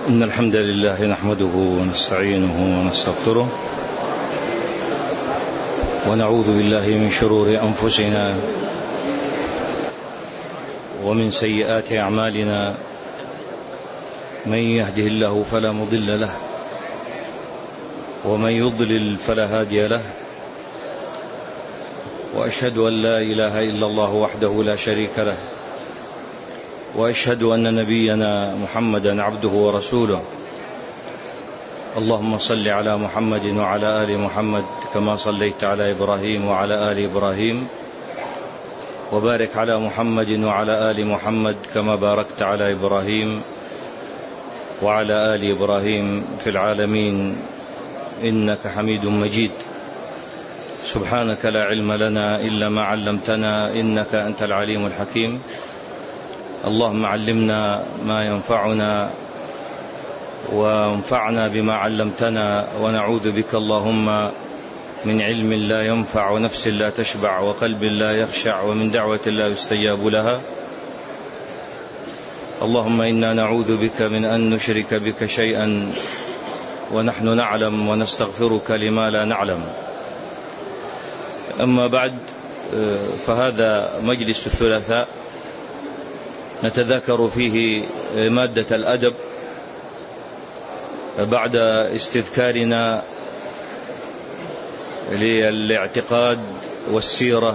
إن الحمد لله نحمده ونستعينه ونستغفره ونعوذ بالله من شرور أنفسنا ومن سيئات أعمالنا. من يهده الله فلا مضل له ومن يضلل فلا هادي له، وأشهد أن لا إله إلا الله وحده لا شريك له، وأشهد أن نبينا محمدا عبده ورسوله. اللهم صل على محمد وعلى آل محمد كما صليت على إبراهيم وعلى آل إبراهيم، وبارك على محمد وعلى آل محمد كما باركت على إبراهيم وعلى آل إبراهيم في العالمين إنك حميد مجيد. سبحانك لا علم لنا إلا ما علمتنا إنك أنت العليم الحكيم. اللهم علمنا ما ينفعنا وانفعنا بما علمتنا، ونعوذ بك اللهم من علم لا ينفع ونفس لا تشبع وقلب لا يخشع ومن دعوة لا يستجاب لها. اللهم إنا نعوذ بك من أن نشرك بك شيئا ونحن نعلم، ونستغفرك لما لا نعلم. أما بعد، فهذا مجلس الثلاثاء نتذاكر فيه مادة الأدب بعد استذكارنا للاعتقاد والسيرة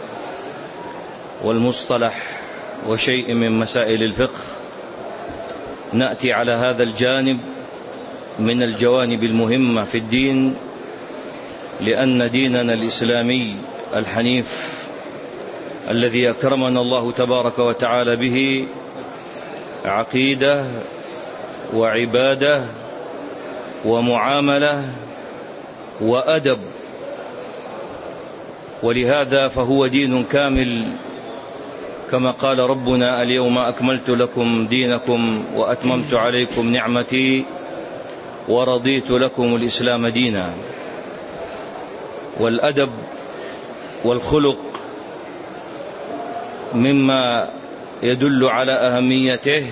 والمصطلح وشيء من مسائل الفقه. نأتي على هذا الجانب من الجوانب المهمة في الدين، لأن ديننا الإسلامي الحنيف الذي أكرمنا الله تبارك وتعالى به عقيدة وعبادة ومعاملة وأدب، ولهذا فهو دين كامل، كما قال ربنا: اليوم أكملت لكم دينكم وأتممت عليكم نعمتي ورضيت لكم الإسلام دينا. والأدب والخلق مما يدل على أهميته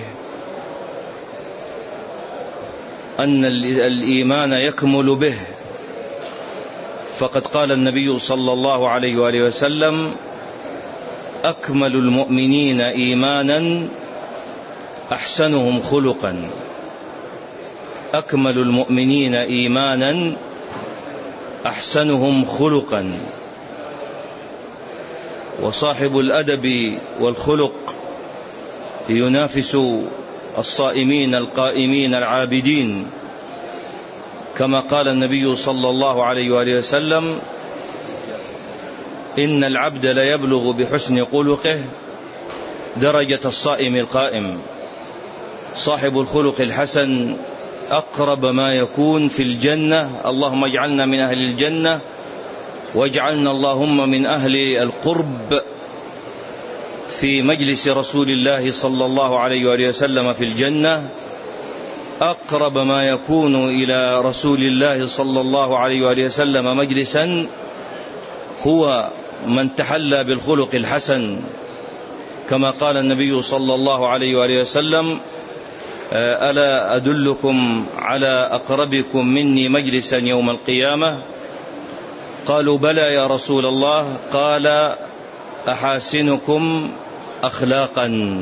أن الإيمان يكمل به، فقد قال النبي صلى الله عليه وآله وسلم: أكمل المؤمنين إيمانا أحسنهم خلقا. أكمل المؤمنين إيمانا أحسنهم خلقا. وصاحب الأدب والخلق ينافس الصائمين القائمين العابدين، كما قال النبي صلى الله عليه وآله وسلم: إن العبد ليبلغ بحسن خلقه درجة الصائم القائم. صاحب الخلق الحسن أقرب ما يكون في الجنة. اللهم اجعلنا من أهل الجنة، واجعلنا اللهم من أهل القرب في مجلس رسول الله صلى الله عليه وآله وسلم في الجنة. أقرب ما يكون إلى رسول الله صلى الله عليه وآله وسلم مجلسا هو من تحلى بالخلق الحسن، كما قال النبي صلى الله عليه وآله وسلم: ألا أدلكم على أقربكم مني مجلسا يوم القيامة؟ قالوا: بلى يا رسول الله. قال: أحاسنكم أخلاقا.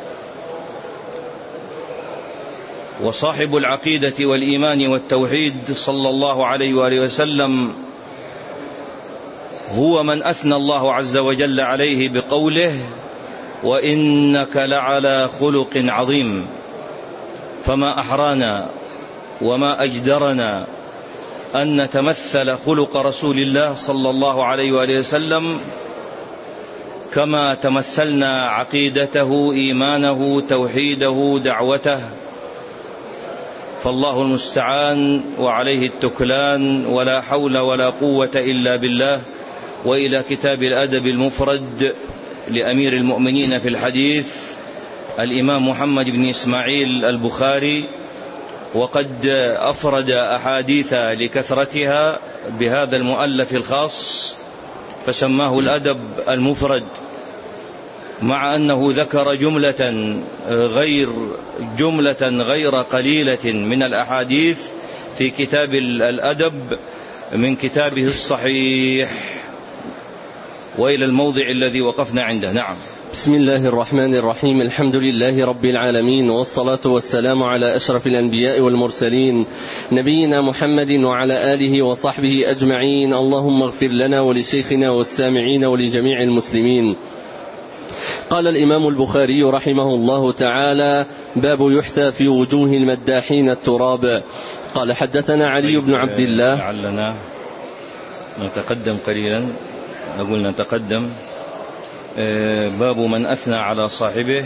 وصاحب العقيدة والإيمان والتوحيد صلى الله عليه وآله وسلم هو من أثنى الله عز وجل عليه بقوله: وإنك لعلى خلق عظيم. فما أحرانا وما أجدرنا أن نتمثل خلق رسول الله صلى الله عليه وآله وسلم كما تمثلنا عقيدته، إيمانه، توحيده، دعوته. فالله المستعان وعليه التكلان، ولا حول ولا قوة إلا بالله. وإلى كتاب الأدب المفرد لأمير المؤمنين في الحديث الإمام محمد بن إسماعيل البخاري، وقد أفرد أحاديث لكثرتها بهذا المؤلف الخاص فسماه الأدب المفرد. مع أنه ذكر جملة غير قليلة من الأحاديث في كتاب الأدب من كتابه الصحيح. وإلى الموضع الذي وقفنا عنده. نعم. بسم الله الرحمن الرحيم. الحمد لله رب العالمين، والصلاة والسلام على أشرف الأنبياء والمرسلين، نبينا محمد وعلى آله وصحبه أجمعين. اللهم اغفر لنا ولشيخنا والسامعين ولجميع المسلمين. قال الإمام البخاري رحمه الله تعالى: باب يحثى في وجوه المداحين التراب. قال حدثنا علي بن عبد الله. لعلنا نتقدم قليلا، نقول نتقدم. باب من أثنى على صاحبه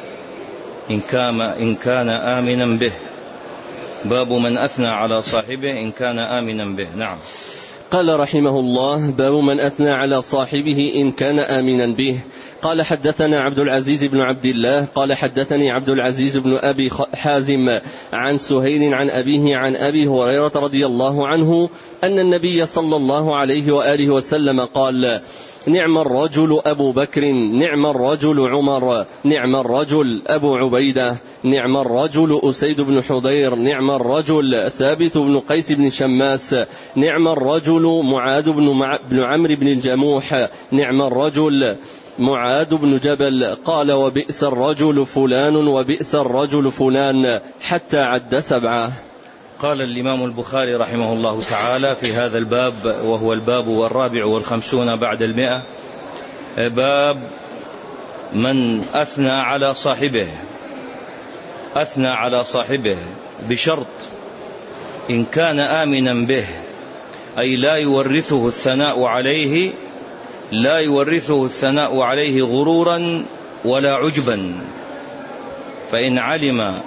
إن كان آمنا به. باب من أثنى على صاحبه إن كان آمنا به. نعم. قال رحمه الله: باب من أثنى على صاحبه إن كان آمنا به. قال حدثنا عبد العزيز بن عبد الله قال حدثني عبد العزيز بن أبي حازم عن سهيل عن أبيه عن أبي هريرة رضي الله عنه أن النبي صلى الله عليه وآله وسلم قال: نعم الرجل أبو بكر، نعم الرجل عمر، نعم الرجل أبو عبيدة، نعم الرجل أسيد بن حضير، نعم الرجل ثابت بن قيس بن شماس، نعم الرجل معاذ بن عمرو بن الجموح، نعم الرجل معاذ بن جبل. قال: وبئس الرجل فلان وبئس الرجل فلان، حتى عد 7. قال الإمام البخاري رحمه الله تعالى في هذا الباب، وهو الباب 54 بعد 100: باب من أثنى على صاحبه. أثنى على صاحبه بشرط إن كان آمنا به، أي لا يورثه الثناء عليه غرورا ولا عجبا. فإن علم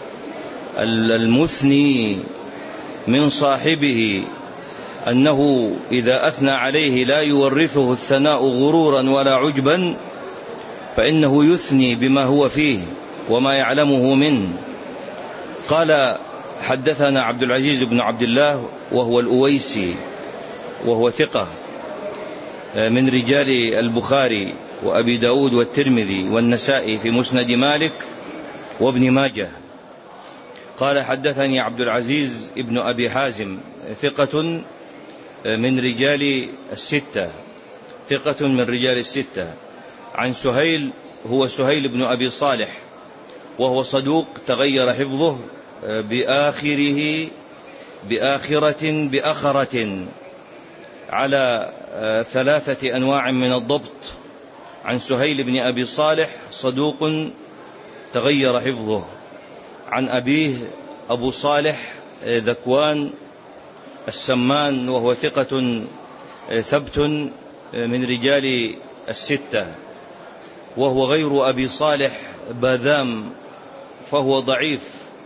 المثني من صاحبه أنه إذا أثنى عليه لا يورثه الثناء غرورا ولا عجبا، فإنه يثني بما هو فيه وما يعلمه منه. قال: حدثنا عبد العزيز بن عبد الله وهو الأويسي، وهو ثقة من رجال البخاري وأبي داود والترمذي والنسائي في مسند مالك وابن ماجه. قال: حدثني عبد العزيز ابن أبي حازم، ثقة من رجال الستة، عن سهيل، هو سهيل بن أبي صالح، وهو صدوق تغير حفظه بآخرة على 3 أنواع من الضبط. عن سهيل بن أبي صالح صدوق تغير حفظه. عن أبيه أبو صالح ذكوان السمان، وهو ثقة ثبت من رجال الستة، وهو غير أبي صالح باذام، فهو ضعيف،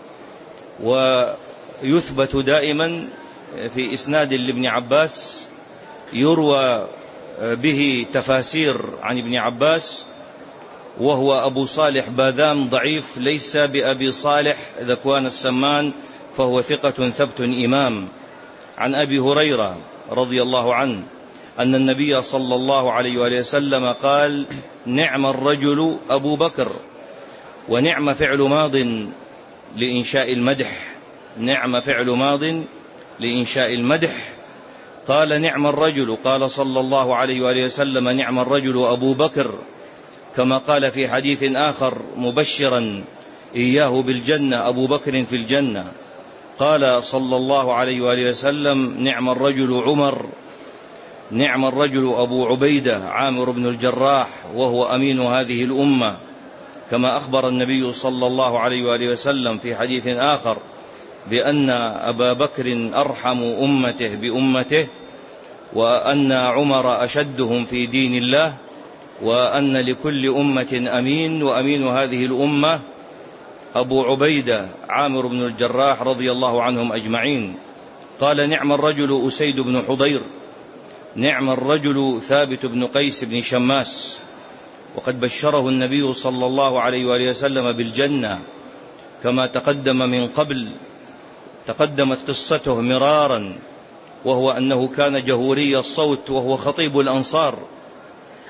ويثبت دائما في إسناد لابن عباس، يروى به تفاسير عن ابن عباس، وهو أبو صالح باذام ضعيف، ليس بأبي صالح ذكوان السمان، فهو ثقة ثبت إمام. عن أبي هريرة رضي الله عنه أن النبي صلى الله عليه وآله وسلم قال: نعم الرجل أبو بكر. ونعم فعل ماض لإنشاء المدح، نعم فعل ماض لإنشاء المدح. قال: نعم الرجل، قال صلى الله عليه وآله وسلم: نعم الرجل أبو بكر، كما قال في حديث آخر مبشرا إياه بالجنة: أبو بكر في الجنة. قال صلى الله عليه وآله وسلم: نعم الرجل عمر، نعم الرجل أبو عبيدة عامر بن الجراح، وهو أمين هذه الأمة، كما أخبر النبي صلى الله عليه وآله وسلم في حديث آخر بأن أبا بكر أرحم أمته بأمته، وأن عمر أشدهم في دين الله، وأن لكل أمة أمين، وأمين هذه الأمة أبو عبيدة عامر بن الجراح رضي الله عنهم أجمعين. قال: نعم الرجل أسيد بن حضير، نعم الرجل ثابت بن قيس بن شماس. وقد بشره النبي صلى الله عليه وآله وسلم بالجنة كما تقدم من قبل، تقدمت قصته مرارا، وهو أنه كان جهوري الصوت، وهو خطيب الأنصار،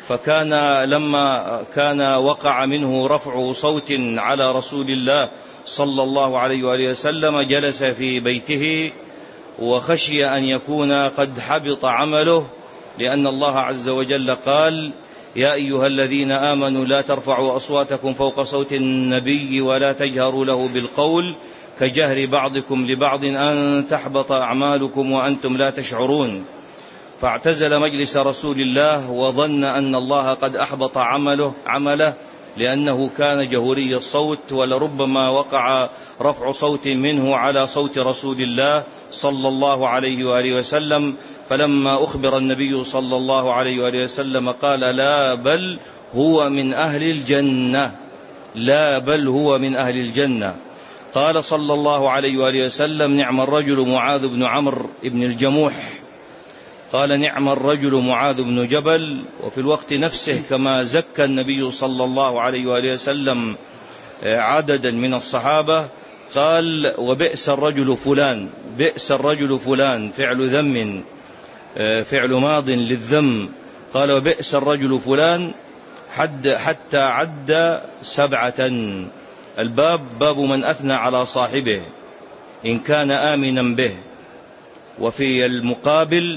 فكان لما كان وقع منه رفع صوت على رسول الله صلى الله عليه وآله وسلم جلس في بيته وخشي أن يكون قد حبط عمله، لأن الله عز وجل قال: يا أيها الذين آمنوا لا ترفعوا أصواتكم فوق صوت النبي ولا تجهروا له بالقول كجهر بعضكم لبعض أن تحبط أعمالكم وأنتم لا تشعرون. فاعتزل مجلس رسول الله وظن أن الله قد أحبط عمله لأنه كان جهوري الصوت، ولربما وقع رفع صوت منه على صوت رسول الله صلى الله عليه وآله وسلم. فلما أخبر النبي صلى الله عليه وآله وسلم قال: لا بل هو من أهل الجنة، لا بل هو من أهل الجنة. قال صلى الله عليه وآله وسلم: نعم الرجل معاذ بن عمرو بن الجموح. قال: نعم الرجل معاذ بن جبل. وفي الوقت نفسه كما زكى النبي صلى الله عليه وآله وسلم عددا من الصحابة قال: وبئس الرجل فلان. بئس الرجل فلان فعل ذم، فعل ماض للذم. قال: وبئس الرجل فلان حتى عد 7. الباب باب من أثنى على صاحبه إن كان آمنا به. وفي المقابل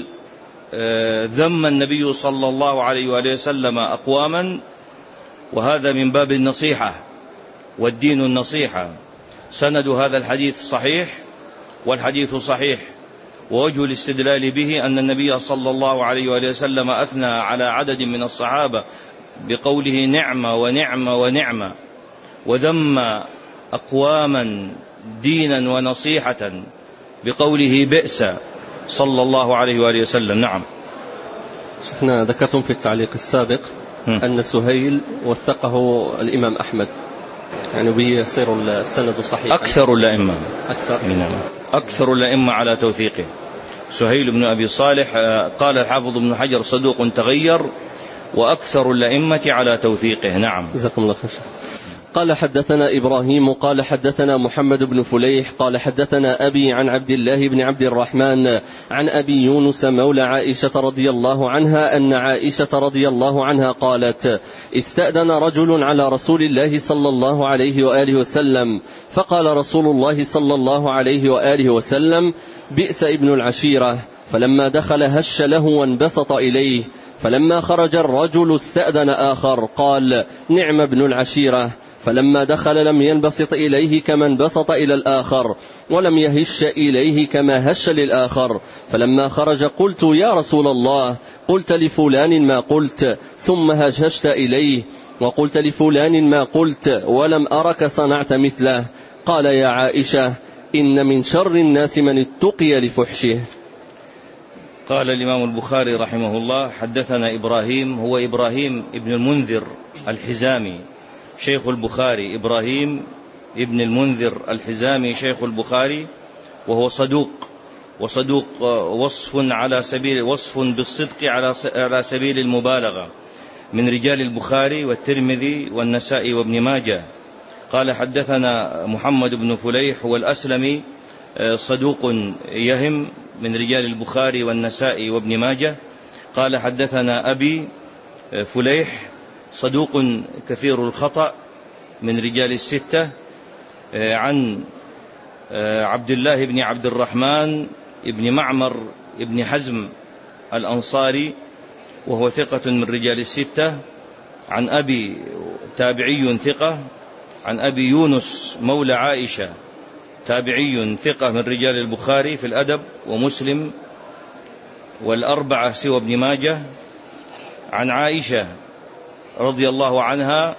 ذم النبي صلى الله عليه وآله وسلم أقواما، وهذا من باب النصيحة، والدين النصيحة. سند هذا الحديث صحيح، والحديث صحيح، ووجه الاستدلال به أن النبي صلى الله عليه وآله وسلم أثنى على عدد من الصحابة بقوله نعمة ونعمة ونعمة، وذم أقواما دينا ونصيحة بقوله بئس صلى الله عليه وآله وسلم. نعم. شيخنا ذكرتم في التعليق السابق أن سهيل وثقه الإمام أحمد، يعني بيصير السند صحيح. أكثر الأئمة نعم. أكثر الأئمة على توثيقه. سهيل بن أبي صالح قال الحافظ ابن حجر صدوق تغير، وأكثر الأئمة على توثيقه. نعم. جزاكم الله خير. قال: حدثنا إبراهيم قال حدثنا محمد بن فليح قال حدثنا أبي عن عبد الله بن عبد الرحمن عن أبي يونس مولى عائشة رضي الله عنها أن عائشة رضي الله عنها قالت: استأذن رجل على رسول الله صلى الله عليه وآله وسلم، فقال رسول الله صلى الله عليه وآله وسلم: بئس ابن العشيرة. فلما دخل هش له وانبسط إليه، فلما خرج الرجل استأذن آخر قال: نعم ابن العشيرة. فلما دخل لم ينبسط إليه كما انبسط إلى الآخر، ولم يهش إليه كما هش للآخر. فلما خرج قلت: يا رسول الله، قلت لفلان ما قلت ثم هششت إليه، وقلت لفلان ما قلت ولم أرك صنعت مثله. قال: يا عائشة، إن من شر الناس من اتقي لفحشه. قال الإمام البخاري رحمه الله: حدثنا إبراهيم، هو إبراهيم ابن المنذر الحزامي شيخ البخاري، إبراهيم ابن المنذر الحزامي شيخ البخاري، وهو صدوق وصف بالصدق على سبيل المبالغة، من رجال البخاري والترمذي والنسائي وابن ماجه. قال: حدثنا محمد بن فليح هو الأسلمي صدوق يهم، من رجال البخاري والنسائي وابن ماجه. قال: حدثنا أبي فليح صدوق كثير الخطأ، من رجال الستة، عن عبد الله بن عبد الرحمن بن معمر بن حزم الأنصاري، وهو ثقة من رجال الستة، عن أبي تابعي ثقة، عن أبي يونس مولى عائشة تابعي ثقة من رجال البخاري في الأدب ومسلم والأربعة سوى ابن ماجه، عن عائشة رضي الله عنها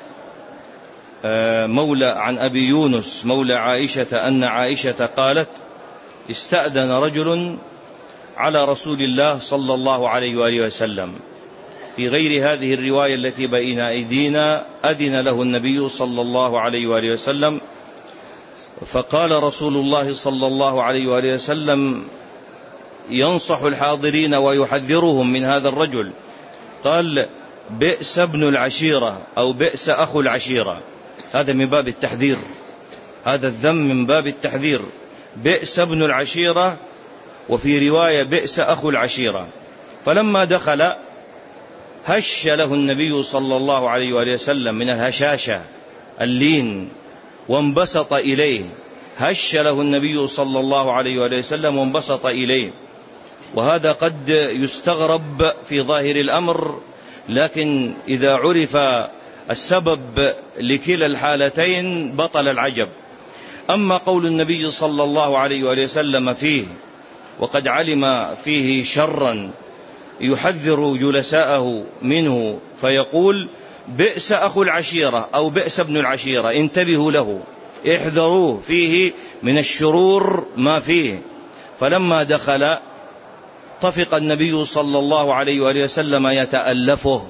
عن أبي يونس مولى عائشة أن عائشة قالت: استأذن رجل على رسول الله صلى الله عليه وآله وسلم. في غير هذه الرواية التي بين أيدينا أذن له النبي صلى الله عليه وآله وسلم، فقال رسول الله صلى الله عليه وآله وسلم ينصح الحاضرين ويحذرهم من هذا الرجل، قال: بئس ابن العشيرة أو بئس أخو العشيرة. هذا من باب التحذير، هذا الذم من باب التحذير. بئس ابن العشيرة، وفي رواية بئس أخو العشيرة. فلما دخل هش له النبي صلى الله عليه وآله وسلم من الهشاشة اللين وانبسط إليه، هش له النبي صلى الله عليه وآله وسلم وانبسط إليه. وهذا قد يستغرب في ظاهر الأمر، لكن إذا عرف السبب لكلا الحالتين بطل العجب. أما قول النبي صلى الله عليه وآله وسلم فيه وقد علم فيه شرا يحذر جلساءه منه فيقول بئس أخو العشيرة أو بئس ابن العشيرة، انتبهوا له، احذروه، فيه من الشرور ما فيه. فلما دخل طفق النبي صلى الله عليه وآله وسلم يتألفه،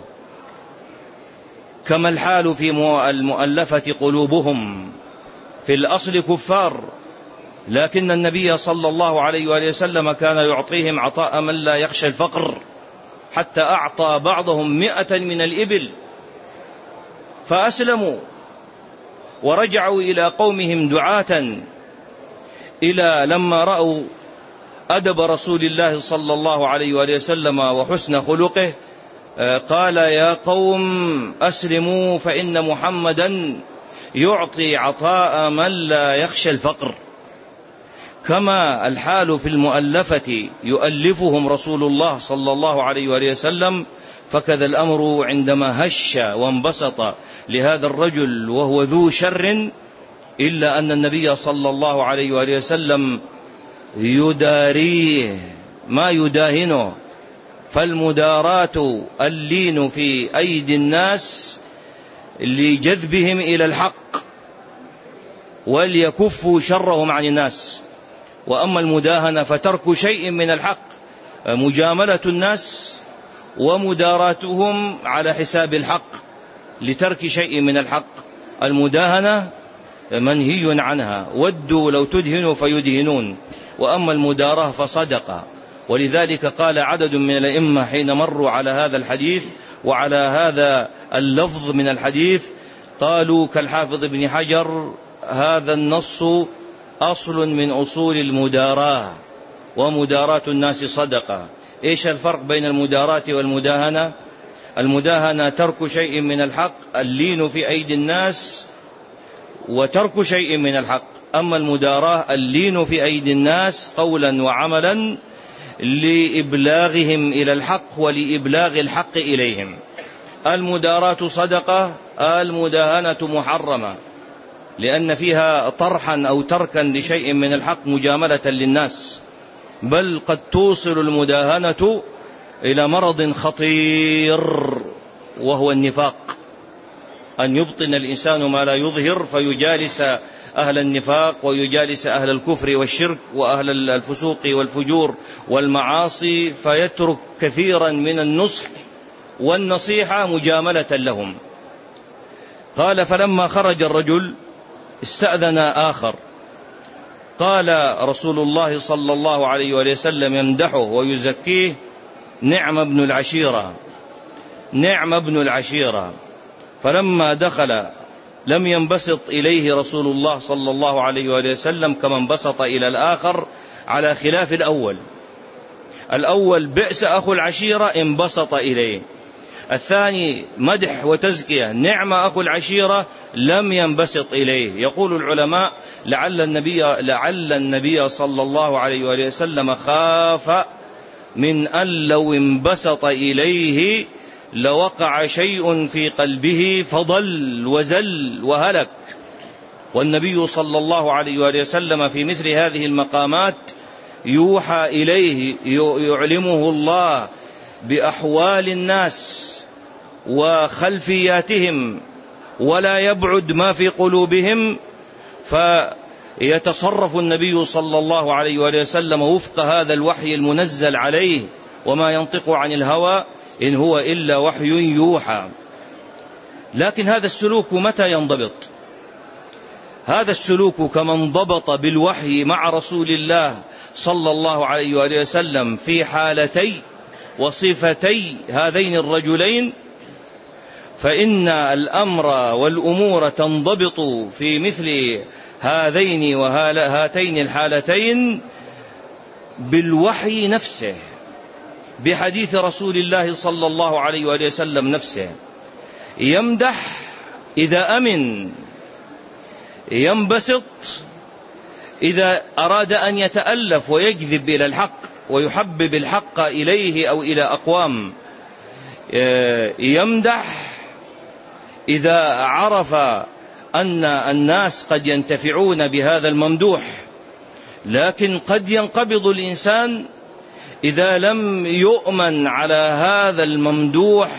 كما الحال في المؤلفة قلوبهم، في الأصل كفار، لكن النبي صلى الله عليه وآله وسلم كان يعطيهم عطاء من لا يخشى الفقر، حتى أعطى بعضهم 100 من الإبل فأسلموا ورجعوا إلى قومهم دعاة، إلى لما رأوا أدب رسول الله صلى الله عليه وآله وسلم وحسن خلقه قال يا قوم أسلموا فإن محمدا يعطي عطاء من لا يخشى الفقر. كما الحال في المؤلفة يؤلفهم رسول الله صلى الله عليه وآله وسلم، فكذا الأمر عندما هش وانبسط لهذا الرجل وهو ذو شر، إلا أن النبي صلى الله عليه وآله وسلم يداريه ما يداهنه. فالمداراة اللين في أيدي الناس لجذبهم إلى الحق وليكفوا شرهم عن الناس، وأما المداهنة فترك شيء من الحق، مجاملة الناس ومداراتهم على حساب الحق لترك شيء من الحق. المداهنة منهي عنها، ودوا لو تدهنوا فيدهنون، وأما المداراة فصدقة. ولذلك قال عدد من الأئمة حين مروا على هذا الحديث وعلى هذا اللفظ من الحديث قالوا كالحافظ ابن حجر هذا النص أصل من أصول المداراة، ومداراة الناس صدقة. إيش الفرق بين المداراة والمداهنة؟ المداهنة ترك شيء من الحق، اللين في أيدي الناس وترك شيء من الحق. أما المداراة اللين في أيدي الناس قولا وعملا لإبلاغهم إلى الحق ولإبلاغ الحق إليهم. المداراة صدقة، المداهنة محرمة، لأن فيها طرحا أو تركا لشيء من الحق مجاملة للناس، بل قد توصل المداهنة إلى مرض خطير وهو النفاق، أن يبطن الإنسان ما لا يظهر فيجالس أهل النفاق ويجالس أهل الكفر والشرك وأهل الفسوق والفجور والمعاصي، فيترك كثيرا من النصح والنصيحة مجاملة لهم. قال فلما خرج الرجل استأذن آخر، قال رسول الله صلى الله عليه وسلم يمدحه ويزكيه نعم ابن العشيرة، نعم ابن العشيرة. فلما دخل لم ينبسط إليه رسول الله صلى الله عليه وسلم كما انبسط إلى الآخر، على خلاف الأول بئس أخو العشيرة انبسط إليه، الثاني مدح وتزكية نعم أخو العشيرة لم ينبسط إليه. يقول العلماء لعل النبي صلى الله عليه وسلم خاف من أن لو انبسط إليه لوقع شيء في قلبه فضل وزل وهلك. والنبي صلى الله عليه وسلم في مثل هذه المقامات يوحى إليه، يعلمه الله بأحوال الناس وخلفياتهم ولا يبعد ما في قلوبهم، فيتصرف النبي صلى الله عليه وسلم وفق هذا الوحي المنزل عليه، وما ينطق عن الهوى إن هو إلا وحي يوحى. لكن هذا السلوك متى ينضبط؟ هذا السلوك كما انضبط بالوحي مع رسول الله صلى الله عليه وسلم في حالتي وصفتي هذين الرجلين، فإن الأمر والأمور تنضبط في مثل هذين وهاتين الحالتين بالوحي نفسه، بحديث رسول الله صلى الله عليه وآله وسلم نفسه، يمدح إذا أمن، ينبسط إذا أراد أن يتألف ويجذب إلى الحق ويحبب الحق إليه أو إلى أقوام، يمدح إذا عرف أن الناس قد ينتفعون بهذا الممدوح. لكن قد ينقبض الإنسان إذا لم يؤمن على هذا الممدوح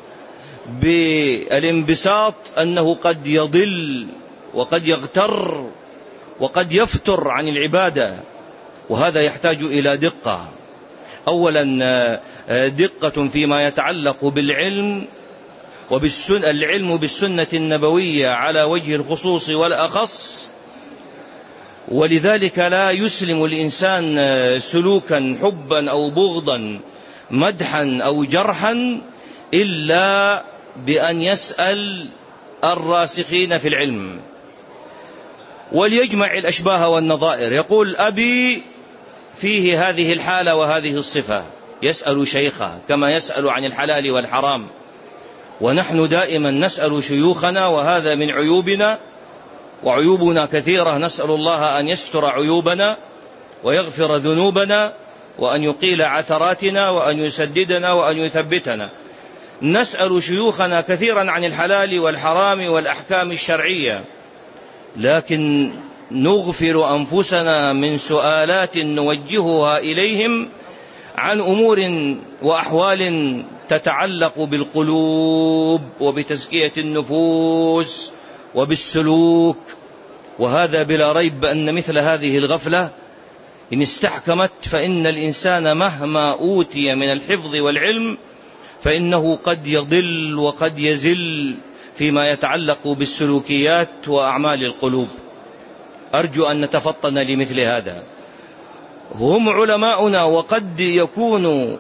بالانبساط أنه قد يضل وقد يغتر وقد يفتر عن العبادة، وهذا يحتاج إلى دقة. أولا دقة فيما يتعلق بالعلم العلم بالسنة النبوية على وجه الخصوص والأخص، ولذلك لا يسلم الإنسان سلوكا حبا أو بغضا، مدحا أو جرحا، إلا بأن يسأل الراسخين في العلم وليجمع الأشباه والنظائر. يقول أبي فيه هذه الحالة وهذه الصفة، يسأل شيخه كما يسأل عن الحلال والحرام. ونحن دائما نسأل شيوخنا، وهذا من عيوبنا، وعيوبنا كثيرة، نسأل الله أن يستر عيوبنا ويغفر ذنوبنا وأن يقيل عثراتنا وأن يسددنا وأن يثبتنا. نسأل شيوخنا كثيرا عن الحلال والحرام والأحكام الشرعية، لكن نغفر أنفسنا من سؤالات نوجهها إليهم عن أمور وأحوال تتعلق بالقلوب وبتزكية النفوس وبالسلوك. وهذا بلا ريب أن مثل هذه الغفلة إن استحكمت فإن الإنسان مهما أوتي من الحفظ والعلم فإنه قد يضل وقد يزل فيما يتعلق بالسلوكيات وأعمال القلوب. أرجو أن نتفطن لمثل هذا. هم علماؤنا، وقد يكون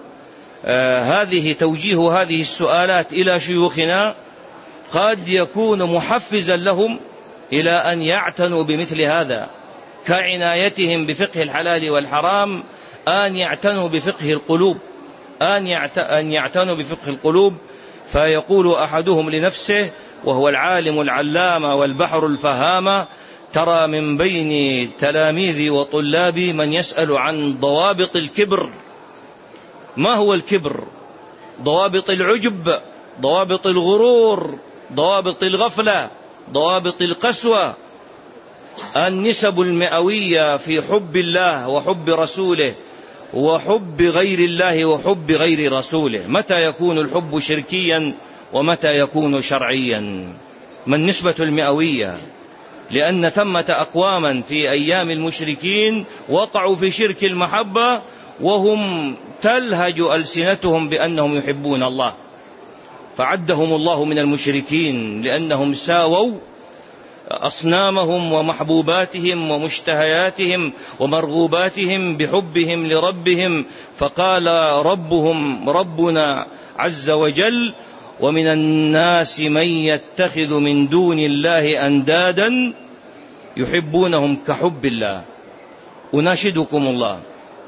توجيه هذه السؤالات إلى شيوخنا قد يكون محفزا لهم إلى أن يعتنوا بمثل هذا، كعنايتهم بفقه الحلال والحرام أن يعتنوا بفقه القلوب، أن يعتنوا بفقه القلوب. فيقول أحدهم لنفسه وهو العالم العلامة والبحر الفهامة: ترى من بين تلاميذي وطلابي من يسأل عن ضوابط الكبر. ما هو الكبر؟ ضوابط العجب، ضوابط الغرور، ضوابط الغفلة، ضوابط القسوة، النسب المئوية في حب الله وحب رسوله وحب غير الله وحب غير رسوله. متى يكون الحب شركيا ومتى يكون شرعيا؟ ما النسبة المئوية؟ لأن ثمة أقواما في أيام المشركين وقعوا في شرك المحبة وهم تلهج ألسنتهم بأنهم يحبون الله، فعدهم الله من المشركين لأنهم ساووا أصنامهم ومحبوباتهم ومشتهياتهم ومرغوباتهم بحبهم لربهم. فقال ربنا عز وجل: ومن الناس من يتخذ من دون الله أندادا يحبونهم كحب الله. أناشدكم الله،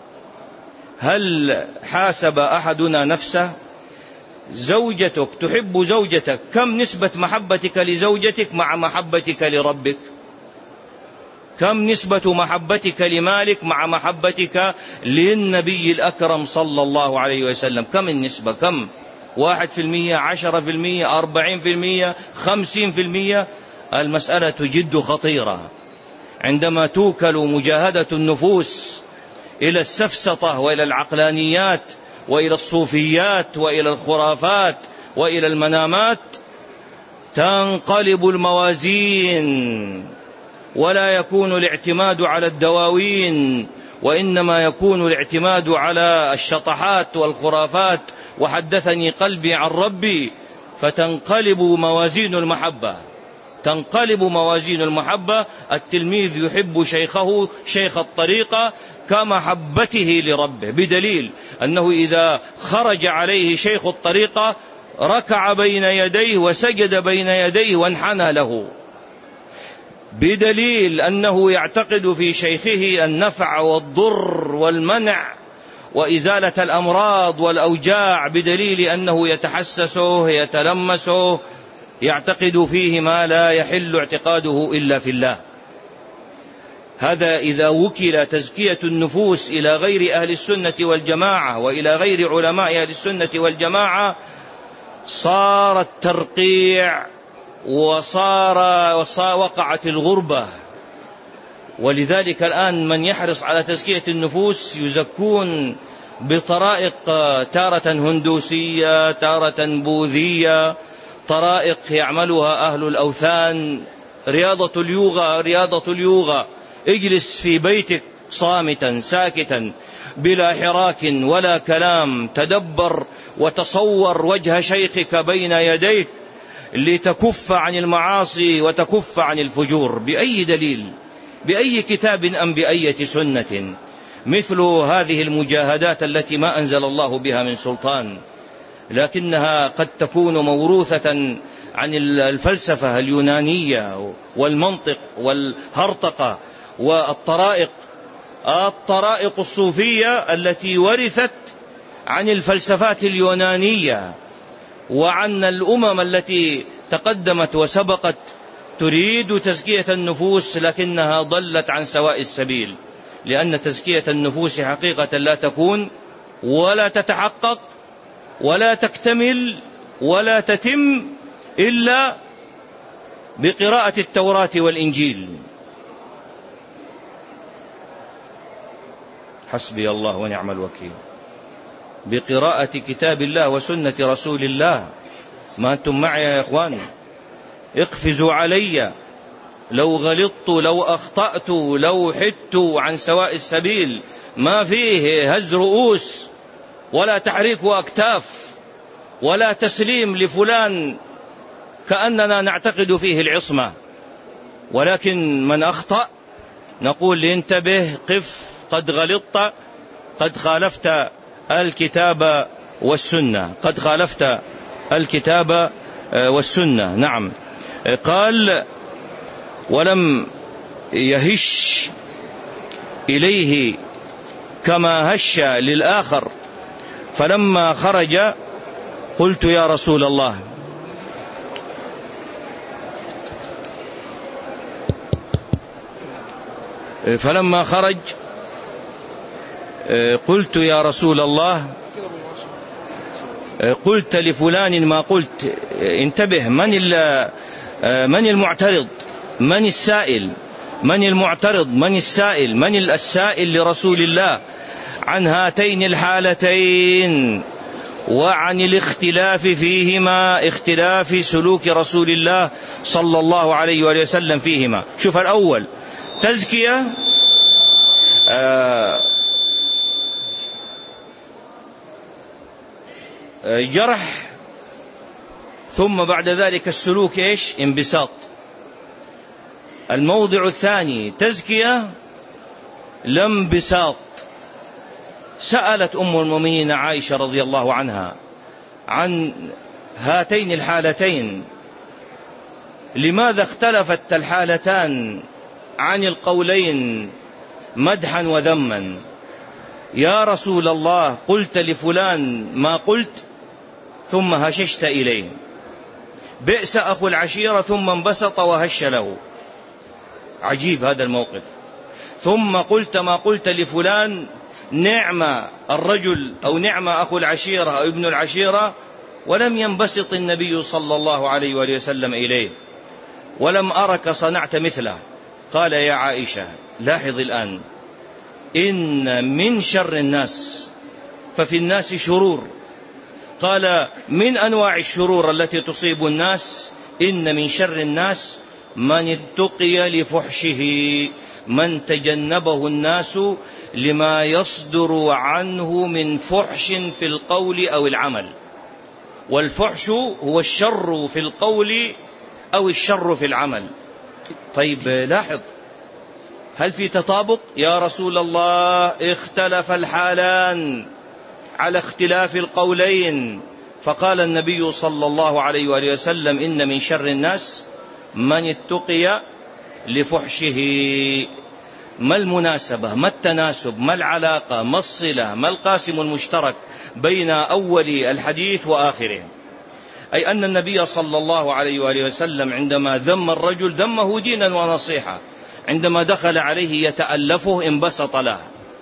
هل حاسب أحدنا نفسه؟ زوجتك، تحب زوجتك، كم نسبة محبتك لزوجتك مع محبتك لربك؟ كم نسبة محبتك لمالك مع محبتك للنبي الأكرم صلى الله عليه وسلم؟ كم النسبة؟ كم؟ 1%، 10%، 40%، 50%؟ المسألة جد خطيرة. عندما توكل مجاهدة النفوس إلى السفسطة وإلى العقلانيات وإلى الصوفيات وإلى الخرافات وإلى المنامات تنقلب الموازين، ولا يكون الاعتماد على الدواوين، وإنما يكون الاعتماد على الشطحات والخرافات. وحدثني قلبي عن ربي، فتنقلب موازين المحبة، تنقلب موازين المحبة. التلميذ يحب شيخه شيخ الطريقة كمحبته لربه، بدليل أنه إذا خرج عليه شيخ الطريقة ركع بين يديه وسجد بين يديه وانحنى له، بدليل أنه يعتقد في شيخه النفع والضر والمنع وإزالة الأمراض والأوجاع بدليل أنه يتحسسه يتلمسه يعتقد فيه ما لا يحل اعتقاده إلا في الله. هذا إذا وكل تزكية النفوس إلى غير أهل السنة والجماعة وإلى غير علماء أهل السنة والجماعة صار الترقيع وقعت الغربة. ولذلك الآن من يحرص على تزكية النفوس يزكون بطرائق تارة هندوسية تارة بوذية، طرائق يعملها أهل الأوثان، رياضة اليوغا. اجلس في بيتك صامتا ساكتا بلا حراك ولا كلام، تدبر وتصور وجه شيخك بين يديك لتكف عن المعاصي وتكف عن الفجور. بأي دليل؟ بأي كتاب أم بأية سنة؟ مثل هذه المجاهدات التي ما أنزل الله بها من سلطان، لكنها قد تكون موروثة عن الفلسفة اليونانية والمنطق والهرطقة والطرائق الصوفية التي ورثت عن الفلسفات اليونانية وعن الأمم التي تقدمت وسبقت تريد تزكية النفوس لكنها ضلت عن سواء السبيل. لأن تزكية النفوس حقيقة لا تكون ولا تتحقق ولا تكتمل ولا تتم إلا بقراءة التوراة والإنجيل. حسبي الله ونعم الوكيل. بقراءة كتاب الله وسنة رسول الله. ما أنتم معي يا إخوان؟ اقفزوا علي لو غلطت لو أخطأت لو حدت عن سواء السبيل. ما فيه هز رؤوس ولا تحريك أكتاف ولا تسليم لفلان كأننا نعتقد فيه العصمة، ولكن من أخطأ نقول انتبه قف قد غلطت قد خالفت الكتاب والسنة، قد خالفت الكتاب والسنة. نعم. قال ولم يهش إليه كما هش للآخر، فلما خرج قلت يا رسول الله فلما خرج قلت يا رسول الله قلت لفلان ما قلت. انتبه، من المعترض؟ من السائل؟ من المعترض؟ من السائل؟ من السائل لرسول الله عن هاتين الحالتين وعن الاختلاف فيهما، اختلاف سلوك رسول الله صلى الله عليه وآله وسلم فيهما. شوف الأول تزكية جرح، ثم بعد ذلك السلوك ايش؟ انبساط. الموضع الثاني تزكية لا انبساط. سألت أم المؤمنين عائشة رضي الله عنها عن هاتين الحالتين، لماذا اختلفت الحالتان عن القولين مدحا وذما؟ يا رسول الله قلت لفلان ما قلت ثم هششت إليه، بئس أخو العشيرة ثم انبسط وهش له. عجيب هذا الموقف. ثم قلت ما قلت لفلان نعم الرجل أو نعم أخو العشيرة أو ابن العشيرة، ولم ينبسط النبي صلى الله عليه وآله وسلم إليه، ولم أرك صنعت مثله. قال يا عائشة لاحظ الآن، إن من شر الناس، ففي الناس شرور. قال من أنواع الشرور التي تصيب الناس إن من شر الناس من اتقي لفحشه، من تجنبه الناس لما يصدر عنه من فحش في القول أو العمل. والفحش هو الشر في القول أو الشر في العمل. طيب لاحظ، هل في تطابق؟ يا رسول الله اختلف الحالان على اختلاف القولين، فقال النبي صلى الله عليه وآله وسلم إن من شر الناس من اتقي لفحشه. ما المناسبة، ما التناسب، ما العلاقة، ما الصلة، ما القاسم المشترك بين أول الحديث وآخره؟ أي أن النبي صلى الله عليه وآله وسلم عندما ذم الرجل ذمه دينا ونصيحة، عندما دخل عليه يتألفه انبسط له.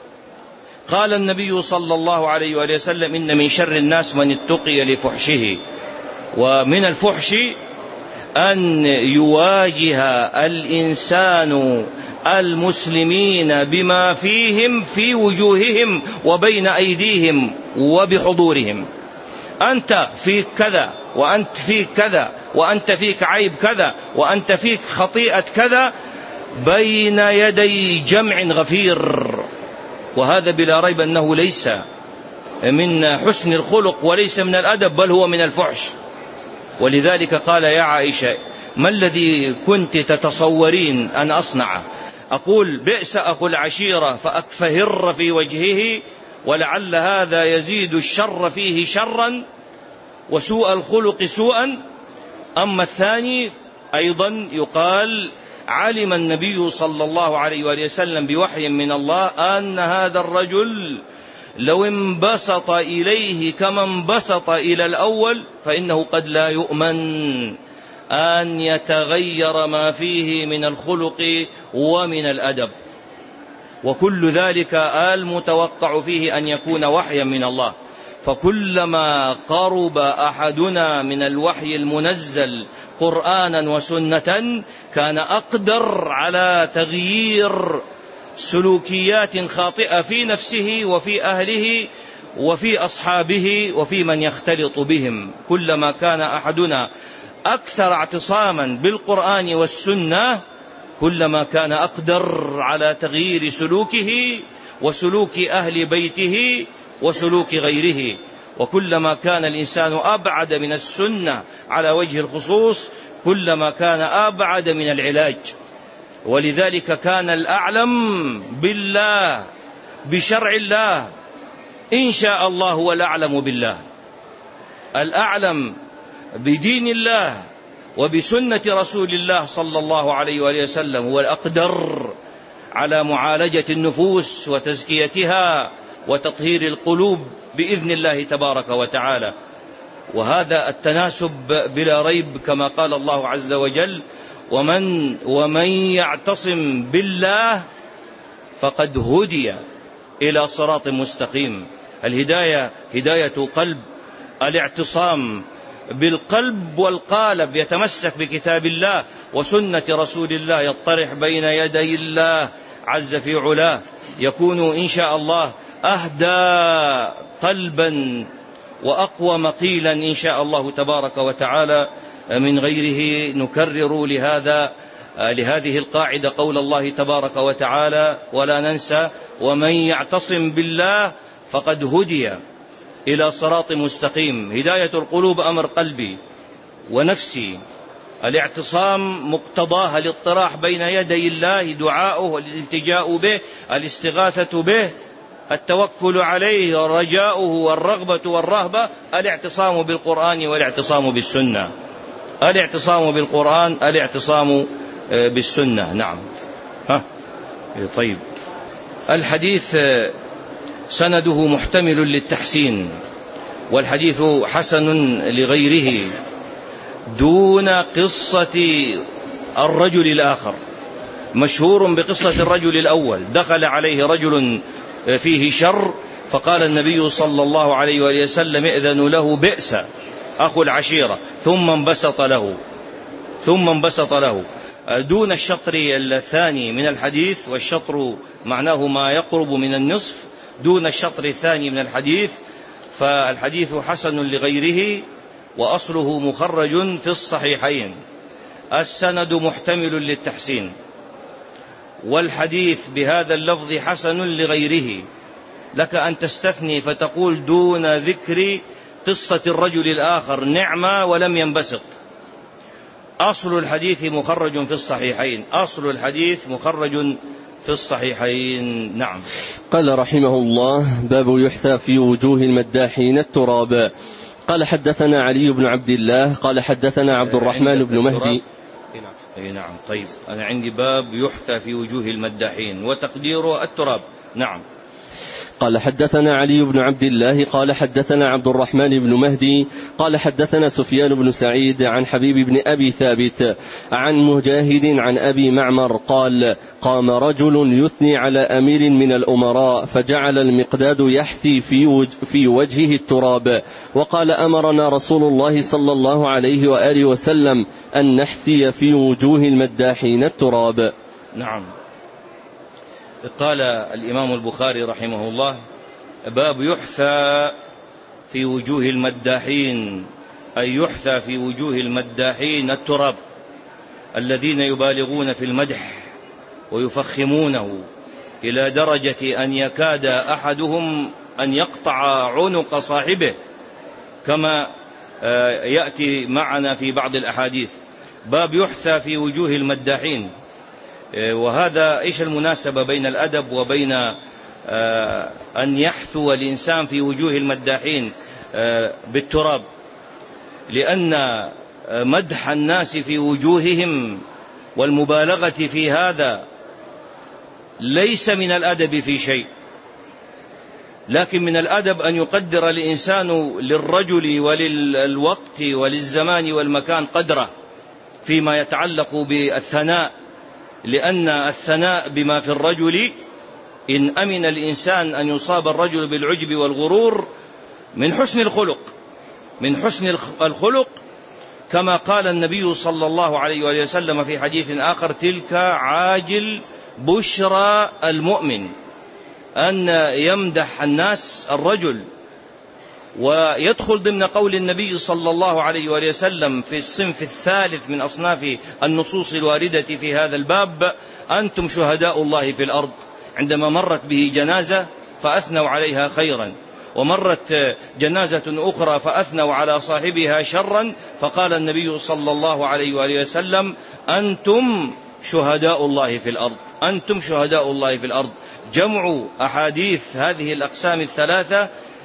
قال النبي صلى الله عليه وآله وسلم: إن من شر الناس من اتقي لفحشه. ومن الفحش أن يواجه الإنسان المسلمين بما فيهم في وجوههم وبين أيديهم وبحضورهم. أنت فيك كذا، وأنت فيك كذا، وأنت فيك عيب كذا، وأنت فيك خطيئة كذا، بين يدي جمع غفير. وهذا بلا ريب أنه ليس من حسن الخلق وليس من الأدب، بل هو من الفحش. ولذلك قال: يا عائشة، ما الذي كنت تتصورين أن أصنع؟ أقول: بئس أخو العشيرة فأكفهر في وجهه، ولعل هذا يزيد الشر فيه شرا وسوء الخلق سوءا. أما الثاني أيضا يقال: علم النبي صلى الله عليه وآله وسلم بوحي من الله أن هذا الرجل لو انبسط إليه كما انبسط إلى الأول فإنه قد لا يؤمن أن يتغير ما فيه من الخلق ومن الأدب. وكل ذلك المتوقع فيه أن يكون وحيا من الله. فكلما قرب أحدنا من الوحي المنزل قرآنا وسنة كان أقدر على تغيير سلوكيات خاطئة في نفسه وفي أهله وفي أصحابه وفي من يختلط بهم. كلما كان أحدنا أكثر اعتصاما بالقرآن والسنة كلما كان أقدر على تغيير سلوكه وسلوك أهل بيته وسلوك غيره. وكلما كان الإنسان أبعد من السنة على وجه الخصوص كلما كان أبعد من العلاج. ولذلك كان الأعلم بالله بشرع الله إن شاء الله هو الأعلم بالله، الأعلم بدين الله وبسنة رسول الله صلى الله عليه وآله وسلم هو الأقدر على معالجة النفوس وتزكيتها وتطهير القلوب بإذن الله تبارك وتعالى. وهذا التناسب بلا ريب كما قال الله عز وجل: ومن يعتصم بالله فقد هدي إلى صراط مستقيم. الهداية هداية قلب، الاعتصام بالقلب والقالب، يتمسك بكتاب الله وسنة رسول الله، يطرح بين يدي الله عز في علاه، يكون إن شاء الله أهدى قلبا وأقوى مقيلا إن شاء الله تبارك وتعالى من غيره. نكرر لهذه القاعدة قول الله تبارك وتعالى: ولا ننسى ومن يعتصم بالله فقد هدي إلى صراط مستقيم. هداية القلوب أمر قلبي ونفسي، الاعتصام مقتضاها الاطراح بين يدي الله، دعاؤه، الالتجاء به، الاستغاثة به، التوكل عليه، رجاؤه والرغبة والرهبة، الاعتصام بالقرآن والاعتصام بالسنة، الاعتصام بالقرآن، الاعتصام بالسنة. نعم. طيب، الحديث سنده محتمل للتحسين، والحديث حسن لغيره دون قصة الرجل الآخر. مشهور بقصة الرجل الأول، دخل عليه رجل فيه شر فقال النبي صلى الله عليه وآله وسلم: ائذنوا له بئس أخو العشيرة، ثم انبسط له دون الشطر الثاني من الحديث، والشطر معناه ما يقرب من النصف، دون الشطر الثاني من الحديث. فالحديث حسن لغيره وأصله مخرج في الصحيحين. السند محتمل للتحسين، والحديث بهذا اللفظ حسن لغيره. لك أن تستثني فتقول دون ذكر قصة الرجل الآخر نعمة ولم ينبسط. أصل الحديث مخرج في الصحيحين، أصل الحديث مخرج في الصحيحين. نعم. قال رحمه الله: باب يحثى في وجوه المداحين التراب. قال حدثنا علي بن عبد الله قال حدثنا عبد الرحمن بن مهدي. أي نعم. طيب أنا عندي باب يحثى في وجوه المداحين وتقديره التراب. نعم. قال حدثنا علي بن عبد الله قال حدثنا عبد الرحمن بن مهدي قال حدثنا سفيان بن سعيد عن حبيب بن أبي ثابت عن مجاهد عن أبي معمر قال قام رجل يثني على أمير من الأمراء فجعل المقداد يحثي في وجهه التراب وقال أمرنا رسول الله صلى الله عليه وآله وسلم أن نحثي في وجوه المداحين التراب. نعم. قال الإمام البخاري رحمه الله باب يحثى في وجوه المداحين، أي يحثى في وجوه المداحين التراب الذين يبالغون في المدح ويفخمونه إلى درجة أن يكاد أحدهم أن يقطع عنق صاحبه كما يأتي معنا في بعض الأحاديث. باب يحثى في وجوه المداحين، وهذا إيش المناسبة بين الأدب وبين أن يحثو الإنسان في وجوه المداحين بالتراب؟ لأن مدح الناس في وجوههم والمبالغة في هذا ليس من الأدب في شيء، لكن من الأدب أن يقدر الإنسان للرجل وللوقت وللزمان والمكان قدره فيما يتعلق بالثناء، لأن الثناء بما في الرجل إن أمن الإنسان أن يصاب الرجل بالعجب والغرور من حسن الخلق، من حسن الخلق، كما قال النبي صلى الله عليه وآله وسلم في حديث آخر تلك عاجل بشرى المؤمن، أن يمدح الناس الرجل. ويدخل ضمن قول النبي صلى الله عليه وآله وسلم في الصنف الثالث من أصناف النصوص الواردة في هذا الباب أنتم شهداء الله في الأرض، عندما مرت به جنازة فأثنوا عليها خيرا، ومرت جنازة أخرى فأثنوا على صاحبها شرا، فقال النبي صلى الله عليه وآله وسلم أنتم شهداء الله في الأرض، أنتم شهداء الله في الأرض. جمع أحاديث هذه الأقسام الثلاثة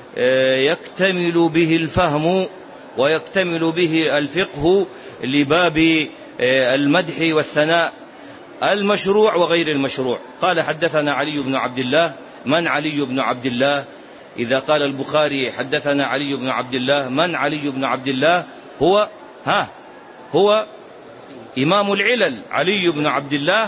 يكتمل به الفهم ويكتمل به الفقه لباب المدح والثناء المشروع وغير المشروع. قال حدثنا علي بن عبد الله. من علي بن عبد الله؟ إذا قال البخاري حدثنا علي بن عبد الله، من علي بن عبد الله؟ هو إمام العلل علي بن عبد الله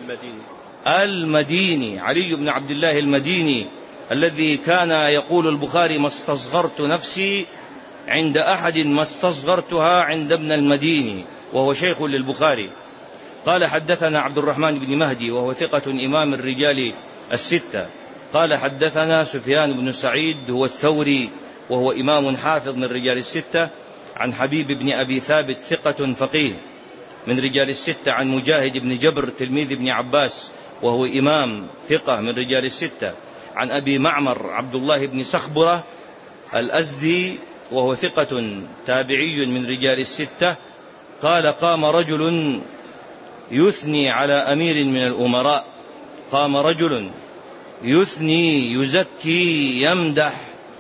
المديني، علي بن عبد الله المديني، الذي كان يقول البخاري ما استصغرت نفسي عند أحد ما استصغرتها عند ابن المديني، وهو شيخ للبخاري. قال حدثنا عبد الرحمن بن مهدي وهو ثقة إمام الرجال الستة. قال حدثنا سفيان بن سعيد هو الثوري وهو إمام حافظ من رجال الستة، عن حبيب بن أبي ثابت ثقة فقيه من رجال الستة، عن مجاهد بن جبر تلميذ ابن عباس وهو إمام ثقة من رجال الستة، عن أبي معمر عبد الله بن سخبرة الأزدي وهو ثقة تابعي من رجال الستة. قال قام رجل يثني على أمير من الأمراء، قام رجل يثني يزكي يمدح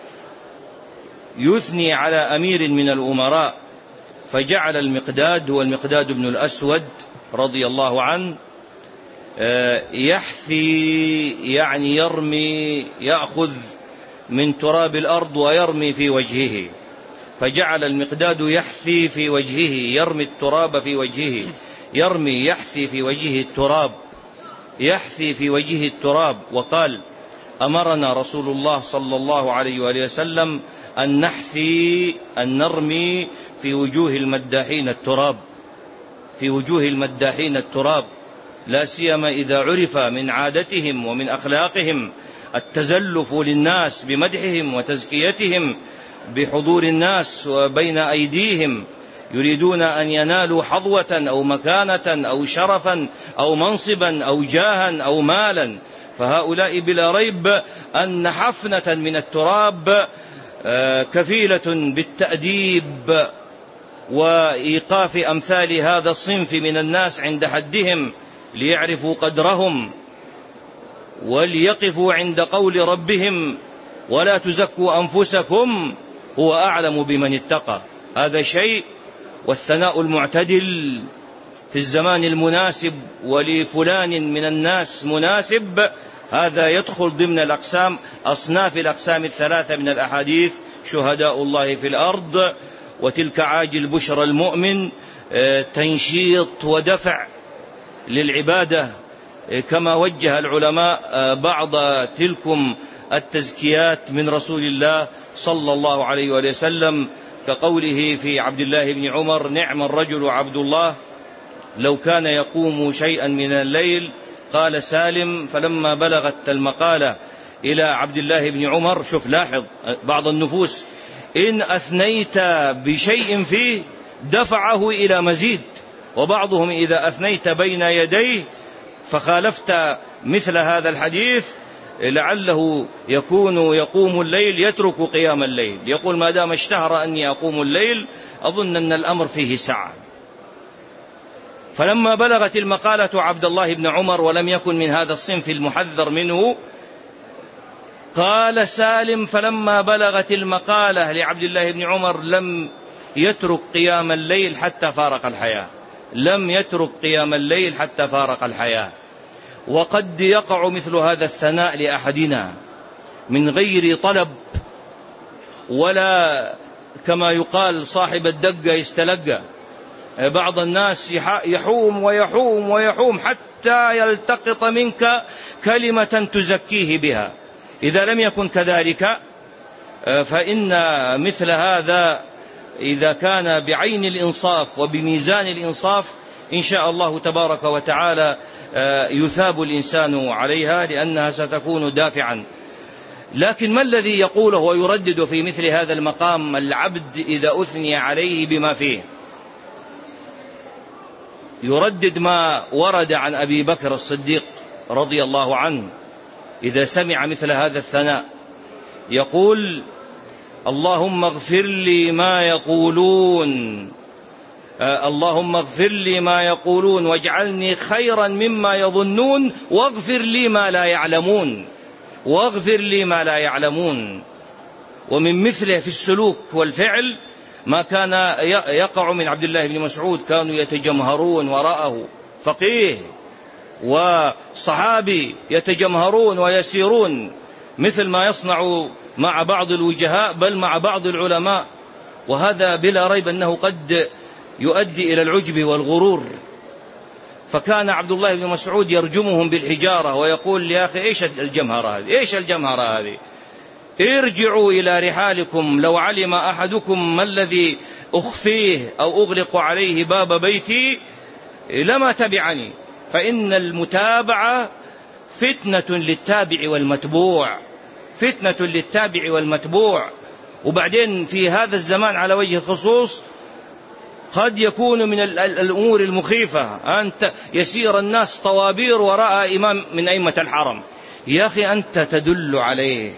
يثني على أمير من الأمراء، فجعل المقداد هو المقداد بن الأسود رضي الله عنه يحثي، يعني يرمي، يأخذ من تراب الأرض ويرمي في وجهه، فجعل المقداد يحثي في وجهه، يرمي التراب في وجهه، يرمي يحثي في وجهه التراب، يحثي في وجهه التراب. وقال أمرنا رسول الله صلى الله عليه وآله وسلم أن نحثي، أن نرمي في وجوه المداحين التراب، في وجوه المداحين التراب، لا سيما إذا عرف من عادتهم ومن أخلاقهم التزلف للناس بمدحهم وتزكيتهم بحضور الناس وبين أيديهم، يريدون أن ينالوا حظوة أو مكانة أو شرفا أو منصبا أو جاها أو مالا، فهؤلاء بلا ريب أن حفنة من التراب كفيلة بالتأديب وإيقاف أمثال هذا الصنف من الناس عند حدهم ليعرفوا قدرهم وليقفوا عند قول ربهم ولا تزكوا أنفسكم هو أعلم بمن اتقى. هذا شيء، والثناء المعتدل في الزمان المناسب ولفلان من الناس مناسب، هذا يدخل ضمن أصناف الأقسام الثلاثة من الأحاديث: شهداء الله في الأرض، وتلك عاجل بشرى المؤمن، تنشيط ودفع للعبادة، كما وجه العلماء بعض تلكم التزكيات من رسول الله صلى الله عليه وسلم، كقوله في عبد الله بن عمر: نعم الرجل عبد الله لو كان يقوم شيئا من الليل. قال سالم: فلما بلغت المقالة إلى عبد الله بن عمر، شوف لاحظ بعض النفوس إن أثنيت بشيء فيه دفعه إلى مزيد، وبعضهم إذا أثنيت بين يديه فخالفت مثل هذا الحديث لعله يكون يقوم الليل يترك قيام الليل، يقول ما دام اشتهر أني أقوم الليل أظن أن الأمر فيه سعة. فلما بلغت المقالة عبد الله بن عمر ولم يكن من هذا الصنف المحذر منه، قال سالم: فلما بلغت المقالة لعبد الله بن عمر لم يترك قيام الليل حتى فارق الحياة، لم يترك قيام الليل حتى فارق الحياة. وقد يقع مثل هذا الثناء لأحدنا من غير طلب، ولا كما يقال صاحب الدقة يستلقى. بعض الناس يحوم ويحوم ويحوم حتى يلتقط منك كلمة تزكيه بها. إذا لم يكن كذلك فإن مثل هذا إذا كان بعين الإنصاف وبميزان الإنصاف إن شاء الله تبارك وتعالى يثاب الإنسان عليها، لأنها ستكون دافعا. لكن ما الذي يقوله ويردد في مثل هذا المقام العبد إذا أثني عليه بما فيه؟ يردد ما ورد عن أبي بكر الصديق رضي الله عنه إذا سمع مثل هذا الثناء، يقول: اللهم اغفر لي ما يقولون، اللهم اغفر لي ما يقولون واجعلني خيرا مما يظنون، واغفر لي ما لا يعلمون، واغفر لي ما لا يعلمون. ومن مثله في السلوك والفعل ما كان يقع من عبد الله بن مسعود، كانوا يتجمهرون وراءه، فقيه وصحابي يتجمهرون ويسيرون مثل ما يصنع مع بعض الوجهاء بل مع بعض العلماء، وهذا بلا ريب أنه قد يؤدي إلى العجب والغرور. فكان عبد الله بن مسعود يرجمهم بالحجارة ويقول: يا أخي إيش الجمهرة هذه؟ إيش الجمهرة هذه؟ ارجعوا إلى رحالكم، لو علم أحدكم ما الذي أخفيه أو أغلق عليه باب بيتي لما تبعني، فإن المتابعة فتنة للتابع والمتبوع، فتنة للتابع والمتبوع. وبعدين في هذا الزمان على وجه الخصوص قد يكون من الأمور المخيفة أن يسير الناس طوابير وراء إمام من أئمة الحرم. يا أخي أنت تدل عليه،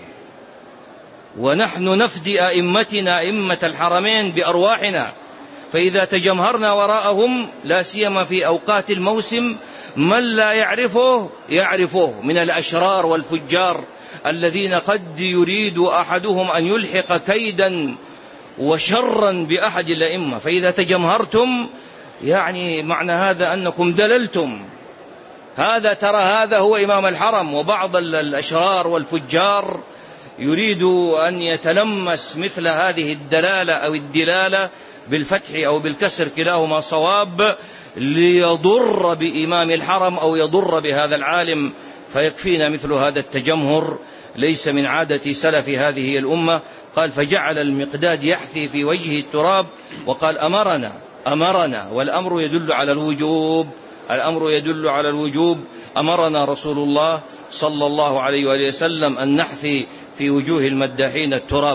ونحن نفدي أئمتنا أئمة الحرمين بأرواحنا، فإذا تجمهرنا وراءهم لا سيما في أوقات الموسم من لا يعرفه من الأشرار والفجار الذين قد يريد أحدهم أن يلحق كيدا وشرا بأحد الأئمة، فإذا تجمهرتم يعني معنى هذا أنكم دللتم. ترى هذا هو إمام الحرم، وبعض الأشرار والفجار يريد أن يتلمس مثل هذه الدلالة أو الدلالة بالفتح أو بالكسر كلاهما صواب، ليضر بإمام الحرم أو يضر بهذا العالم، فيكفينا مثل هذا التجمهر، ليس من عادة سلف هذه الأمة. قال: فجعل المقداد يحثي في وجهه التراب وقال: أمرنا، والأمر يدل على الوجوب، الأمر يدل على الوجوب. أمرنا رسول الله صلى الله عليه وسلم أن نحثي في وجوه المداحين التراب.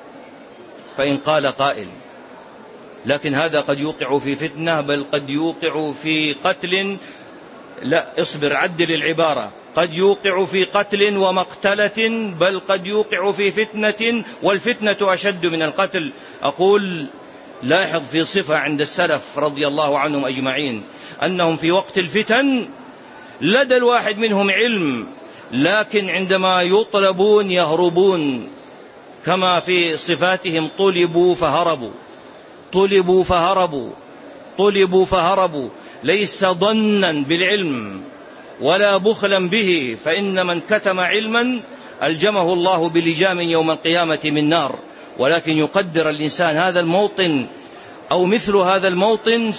فإن قال قائل: لكن هذا قد يوقع في فتنة، بل قد يوقع في قتل، لا اصبر، عدل العبارة، قد يوقع في قتل ومقتلة، بل قد يوقع في فتنة، والفتنة أشد من القتل. أقول لاحظ في صفة عند السلف رضي الله عنهم أجمعين، أنهم في وقت الفتن لدى الواحد منهم علم، لكن عندما يطلبون يهربون، كما في صفاتهم: طلبوا فهربوا، طلبوا فهربوا، طلبوا فهربوا. ليس ضنا بالعلم ولا بخلا به، فإن من كتم علما ألجمه الله بلجام يوم القيامة من نار. ولكن يقدر الإنسان هذا الموطن أو مثل هذا الموطن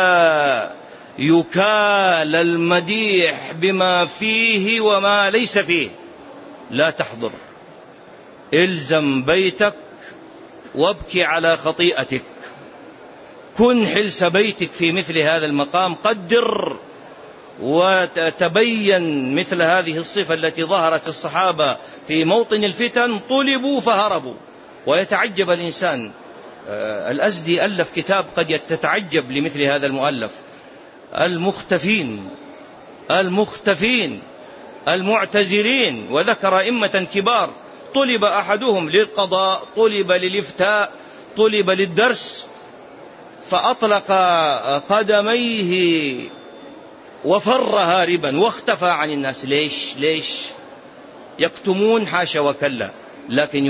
سيكال المديح بما فيه وما ليس فيه. لا تحضر، الزم بيتك وابكي على خطيئتك، كن حلس بيتك في مثل هذا المقام، قدر وتبين مثل هذه الصفة التي ظهرت الصحابة في موطن الفتن، طلبوا فهربوا. ويتعجب الإنسان، الأزدي ألف كتاب قد تتعجب لمثل هذا المؤلف، المختفين المعتزلين، وذكر أئمة كبار طلب أحدهم للقضاء، طلب للإفتاء، طلب للدرس، فأطلق قدميه وفر هاربا واختفى عن الناس. ليش يكتمون؟ حاشا وكلا، لكن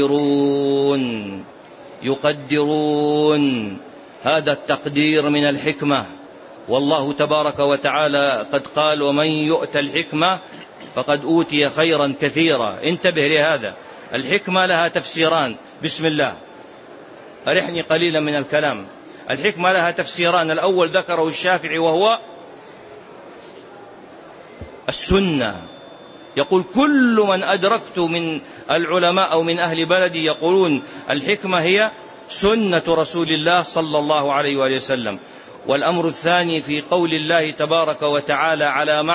يقدرون. هذا التقدير من الحكمة، والله تبارك وتعالى قد قال: ومن يؤت الحكمة فقد أوتي خيرا كثيرا. انتبه لهذا، الحكمة لها تفسيران. بسم الله، أرحني قليلا من الكلام. الحكمة لها تفسيران، الأول ذكره الشافعي وهو السنة. يقول: كل من أدركت من العلماء أو من أهل بلدي يقولون الحكمة هي سنة رسول الله صلى الله عليه وآله وسلم. والأمر الثاني في قول الله تبارك وتعالى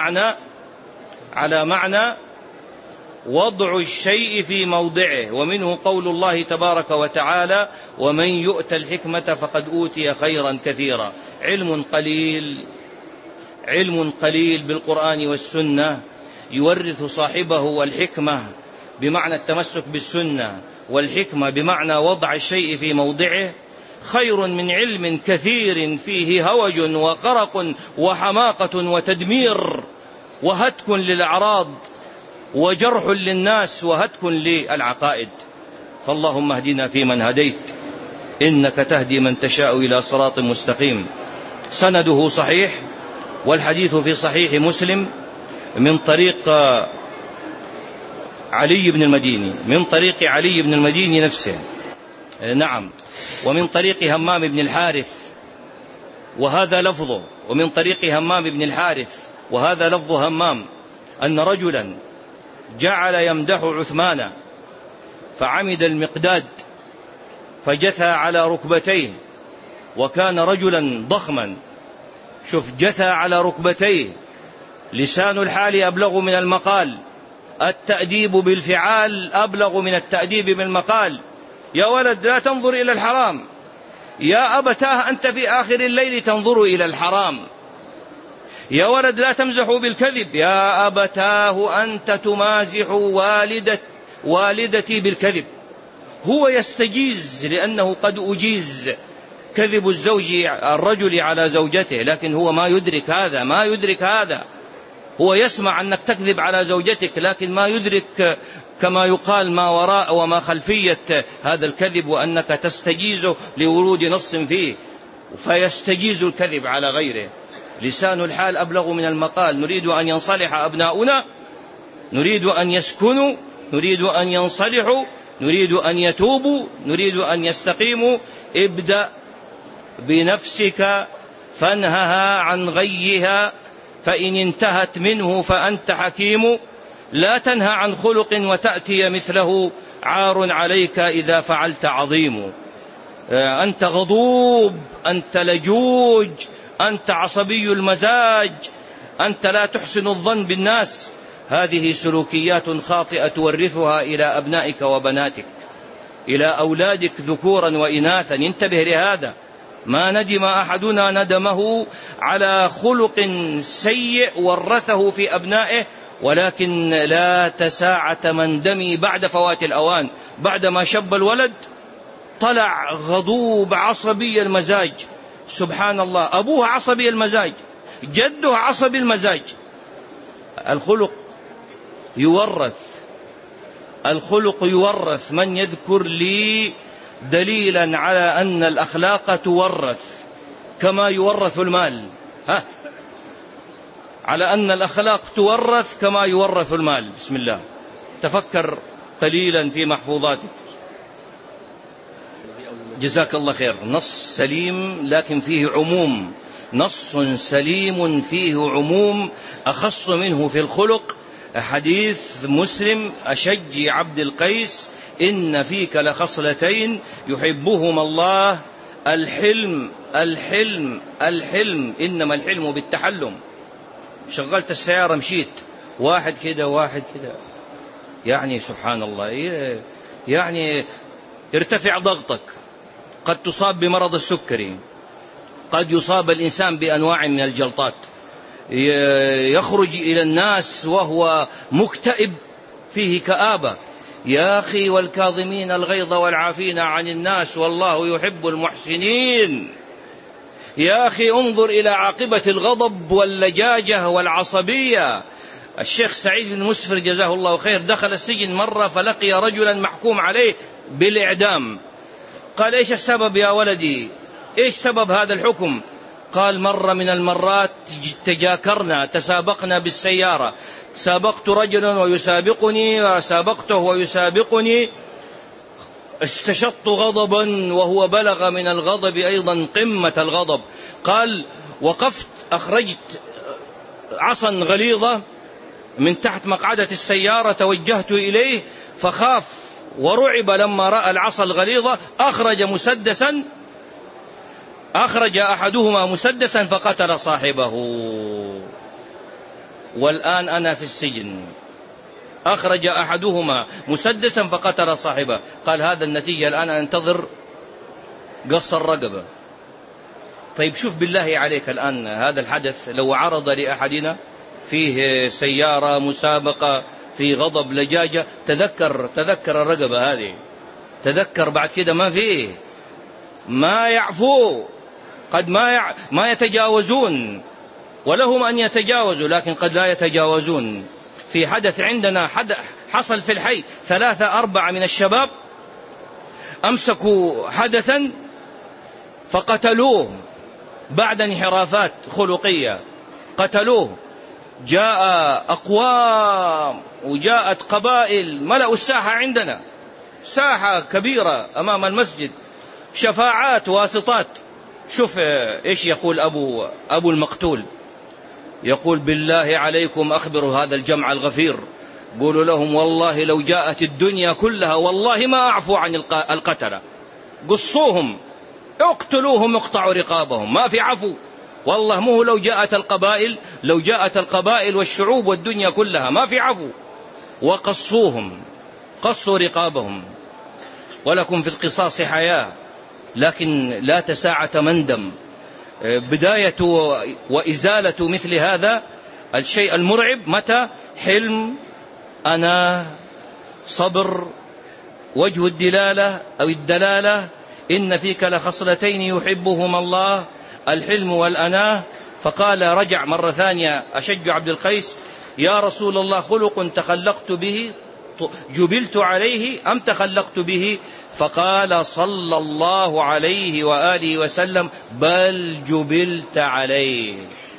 على معنى وضع الشيء في موضعه، ومنه قول الله تبارك وتعالى: ومن يؤت الحكمة فقد أوتي خيرا كثيرا. علم قليل بالقرآن والسنة يورث صاحبه الحكمة بمعنى التمسك بالسنة، والحكمة بمعنى وضع الشيء في موضعه، خير من علم كثير فيه هوج وقرق وحماقة وتدمير وهتك للأعراض وجرح للناس وهتك للعقائد. فاللهم اهدنا فيمن هديت، إنك تهدي من تشاء إلى صراط مستقيم. سنده صحيح، والحديث في صحيح مسلم من طريق علي بن المديني نفسه، نعم، ومن طريق همام بن الحارث وهذا لفظه، ومن طريق همام بن الحارث وهذا لفظ همام، أن رجلا جعل يمدح عثمان فعمد المقداد فجثى على ركبتيه، وكان رجلا ضخما. شوف، جثى على ركبتيه، لسان الحال أبلغ من المقال، التأديب بالفعال أبلغ من التأديب بالمقال. يا ولد لا تنظر إلى الحرام، يا أبتاه أنت في آخر الليل تنظر إلى الحرام. يا ولد لا تمزح بالكذب، يا أبتاه أنت تمازح والدتي بالكذب. هو يستجيز لأنه قد أجيز كذب الرجل على زوجته، لكن هو ما يدرك هذا. هو يسمع أنك تكذب على زوجتك، لكن ما يدرك كما يقال ما وراء وما خلفية هذا الكذب، وأنك تستجيزه لورود نص فيه، فيستجيز الكذب على غيره. لسان الحال أبلغ من المقال. نريد أن ينصلح أبناؤنا، نريد أن يسكنوا، نريد أن ينصلحوا، نريد أن يتوبوا، نريد أن يستقيموا. ابدأ بنفسك فانهها عن غيها، فإن انتهت منه فأنت حكيم. لا تنهى عن خلق وتأتي مثله، عار عليك إذا فعلت عظيم. أنت غضوب، أنت لجوج، أنت عصبي المزاج، أنت لا تحسن الظن بالناس. هذه سلوكيات خاطئة تورثها إلى أبنائك وبناتك، إلى أولادك ذكورا وإناثا. انتبه لهذا. ما ندم أحدنا ندمه على خلق سيء ورثه في أبنائه، ولكن لا تساعة مندمي بعد فوات الأوان. بعدما شب الولد طلع غضوب عصبي المزاج، سبحان الله، أبوه عصبي المزاج، جده عصبي المزاج. الخلق يورث. من يذكر لي دليلا على أن الأخلاق تورث كما يورث المال؟ على أن الأخلاق تورث كما يورث المال. بسم الله، تفكر قليلا في محفوظاتك. جزاك الله خير. نص سليم لكن فيه عموم، نص سليم فيه عموم، أخص منه في الخلق حديث مسلم أشج عبد القيس: إن فيك لخصلتين يحبهما الله، الحلم الحلم الحلم، إنما الحلم بالتحلم. شغلت السيارة مشيت، واحد كده واحد كده، يعني سبحان الله، يعني ارتفع ضغطك، قد تصاب بمرض السكري، قد يصاب الإنسان بأنواع من الجلطات، يخرج إلى الناس وهو مكتئب فيه كآبة. يا أخي: والكاظمين الغيظ والعافين عن الناس والله يحب المحسنين. يا أخي انظر إلى عاقبة الغضب واللجاجة والعصبية. الشيخ سعيد بن مسفر جزاه الله خير دخل السجن مرة فلقي رجلا محكوم عليه بالإعدام. قال: إيش السبب يا ولدي؟ إيش سبب هذا الحكم؟ قال: مرة من المرات تجاكرنا، تسابقنا بالسيارة، سابقت رجلا ويسابقني وسابقته ويسابقني، استشطت غضبا وهو بلغ من الغضب أيضا قمة الغضب. قال: وقفت، أخرجت عصا غليظة من تحت مقعدة السيارة، توجهت إليه فخاف ورعب لما رأى العصا الغليظة، أخرج أحدهما مسدسا فقتل صاحبه. والآن أنا في السجن. أخرج أحدهما مسدسا فقتل صاحبه. قال: هذا النتيجة الآن أنتظر قص الرقبة. طيب شوف بالله عليك الآن هذا الحدث لو عرض لأحدنا، فيه سيارة، مسابقة، في غضب، لجاجة، تذكر الرقبة هذه، تذكر بعد كده ما فيه، ما يعفو، قد ما يتجاوزون، ولهم أن يتجاوزوا لكن قد لا يتجاوزون. في حدث عندنا حصل في الحي، 3-4 من الشباب أمسكوا حدثا فقتلوه بعد انحرافات خلقية، قتلوه. جاء أقوام وجاءت قبائل، ملأوا الساحة عندنا، ساحة كبيرة أمام المسجد، شفاعات واسطات. شوف إيش يقول أبو المقتول، يقول: بالله عليكم أخبروا هذا الجمع الغفير، قولوا لهم والله لو جاءت الدنيا كلها والله ما أعفو عن القتلة، قصوهم، اقتلوهم، اقطعوا رقابهم، ما في عفو والله. مو لو جاءت القبائل والشعوب والدنيا كلها ما في عفو، وقصوهم، قصوا رقابهم. ولكم في القصاص حياة، لكن لا تساعة مندم. بداية وإزالة مثل هذا الشيء المرعب متى؟ حلم، أنا، صبر، وجه الدلالة أو الدلالة: إن فيك لخصلتين يحبهما الله، الحلم والأناه. فقال رجع مرة ثانية أشج عبد القيس: يا رسول الله، خلق تخلقت به، جبلت عليه أم تخلقت به؟ فقال صلى الله عليه وآله وسلم: بل جبلت عليه.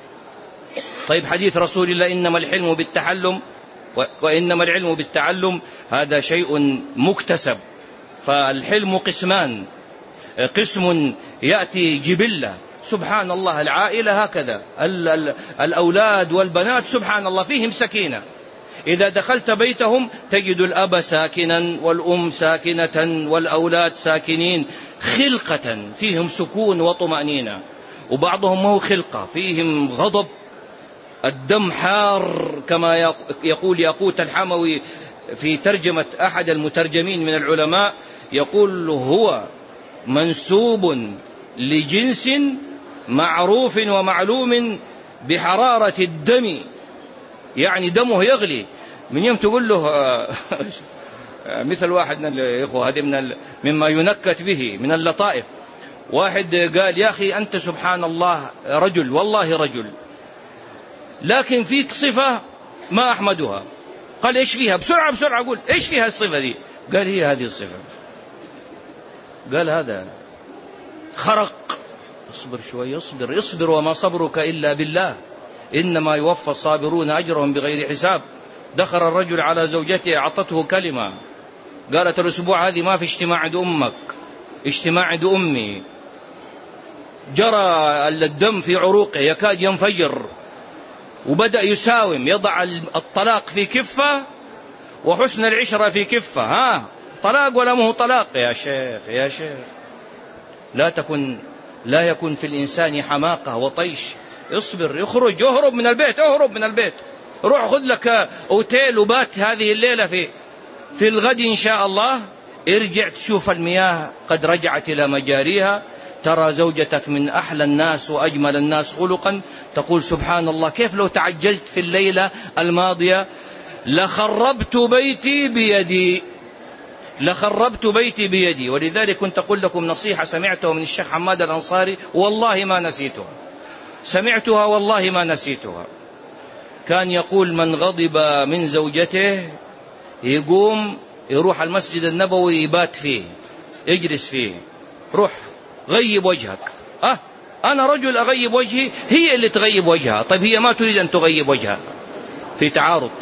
طيب حديث رسول الله إنما الحلم بالتحلم وإنما العلم بالتعلم، هذا شيء مكتسب. فالحلم قسمان: قسم يأتي جبلة، سبحان الله، العائلة هكذا، الأولاد والبنات سبحان الله فيهم سكينة، إذا دخلت بيتهم تجد الأب ساكنا والأم ساكنة والأولاد ساكنين، خلقة فيهم سكون وطمأنينة. وبعضهم مو خلقة، فيهم غضب، الدم حار، كما يقول ياقوت الحموي في ترجمة أحد المترجمين من العلماء، يقول: هو منسوب لجنس معروف ومعلوم بحرارة الدم، يعني دمه يغلي. من يوم تقول له مثل واحد من الإخوة، هذه مما ينكت به من اللطائف، واحد قال: يا أخي أنت سبحان الله رجل، والله رجل، لكن فيك صفة ما أحمدها. قال: إيش فيها؟ بسرعة قول إيش فيها الصفة دي؟ قال: هي هذه الصفة. قال: هذا خرق اصبر شوي، اصبر وما صبرك إلا بالله، إنما يوفى الصابرون أجرهم بغير حساب. دخل الرجل على زوجته أعطته كلمة، قالت الأسبوع هذه ما في اجتماع عند أمك، اجتماع عند أمي. جرى الدم في عروقه يكاد ينفجر، وبدأ يساوم، يضع الطلاق في كفة وحسن العشرة في كفة. طلاق ولا مو طلاق يا شيخ، يا شيخ. لا يكن في الإنسان حماقة وطيش. اصبر، اخرج، اهرب من البيت، روح خذ لك أوتيل وبات هذه الليلة في الغد إن شاء الله. ارجع تشوف المياه قد رجعت إلى مجاريها، ترى زوجتك من أحلى الناس وأجمل الناس خلقا، تقول سبحان الله كيف لو تعجلت في الليلة الماضية لخربت بيتي بيدي. ولذلك كنت أقول لكم نصيحة سمعتها من الشيخ حماد الأنصاري والله ما نسيتها، كان يقول من غضب من زوجته يقوم يروح المسجد النبوي يبات فيه، يجلس فيه، روح غيب وجهك. أنا رجل أغيب وجهي، هي اللي تغيب وجهها. طيب هي ما تريد أن تغيب وجهها، في تعارض.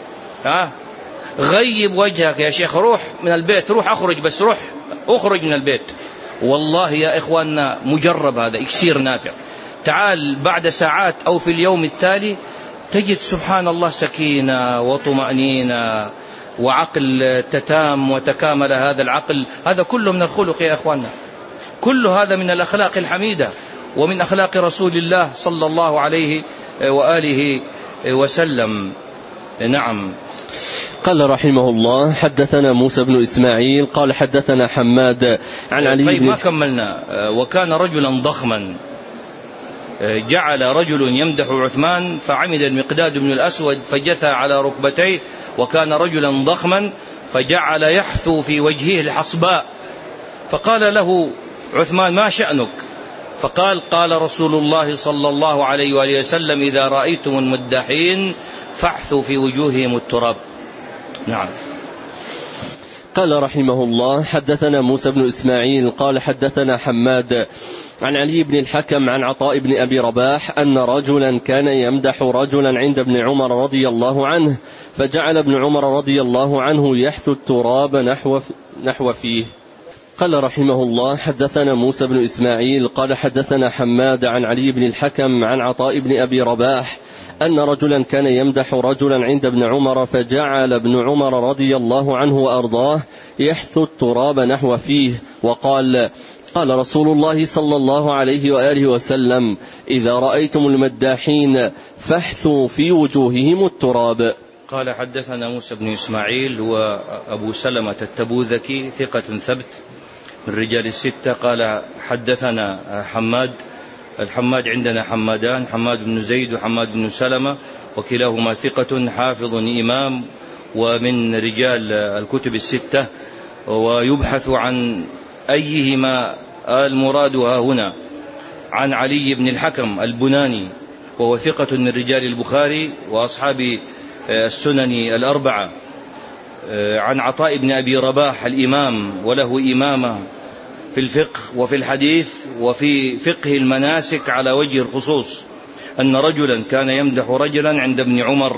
غيب وجهك يا شيخ، روح من البيت، روح أخرج من البيت. والله يا إخواننا مجرب، هذا إكسير نافع. تعال بعد ساعات أو في اليوم التالي تجد سبحان الله سكينة وطمأنينة وعقل تتام وتكامل هذا العقل. هذا كله من الخلق يا إخواننا، كل هذا من الأخلاق الحميدة ومن أخلاق رسول الله صلى الله عليه وآله وسلم. نعم. قال رحمه الله حدثنا موسى بن إسماعيل قال حدثنا حماد عن علي طيب ما كملنا. وكان رجلا ضخما، جعل رجل يمدح عثمان فعمد المقداد بن الأسود فجثى على ركبتيه، وكان رجلا ضخما فجعل يحثو في وجهه الحصباء، فقال له عثمان ما شأنك؟ قال رسول الله صلى الله عليه وآله وسلم إذا رأيتم المداحين فاحثوا في وجوههم التراب. نعم. قال رحمه الله حدثنا موسى بن إسماعيل قال حدثنا حماد عن علي بن الحكم عن عطاء بن أبي رباح أن رجلا كان يمدح رجلا عند ابن عمر رضي الله عنه، فجعل ابن عمر رضي الله عنه يحثو التراب نحو فيه. قال رحمه الله حدثنا موسى بن إسماعيل قال حدثنا حماد عن علي بن الحكم عن عطاء بن أبي رباح أن رجلا كان يمدح رجلا عند ابن عمر، فجعل ابن عمر رضي الله عنه وأرضاه يحثو التراب نحو فيه، وقال قال رسول الله صلى الله عليه وآله وسلم إذا رأيتم المداحين فاحثوا في وجوههم التراب. قال حدثنا موسى بن إسماعيل وأبو سلمة التبوذكي ثقة ثبت من رجال الستة. قال حدثنا الحماد عندنا حمادان، حماد بن زيد وحماد بن سلمة، وكلاهما ثقة حافظ إمام ومن رجال الكتب الستة، ويبحث عن أيهما المراد هنا. عن علي بن الحكم البناني وهو ثقة من رجال البخاري وأصحاب السنن الأربعة. عن عطاء بن أبي رباح الإمام، وله إمامة في الفقه وفي الحديث وفي فقه المناسك على وجه الخصوص، أن رجلا كان يمدح رجلا عند ابن عمر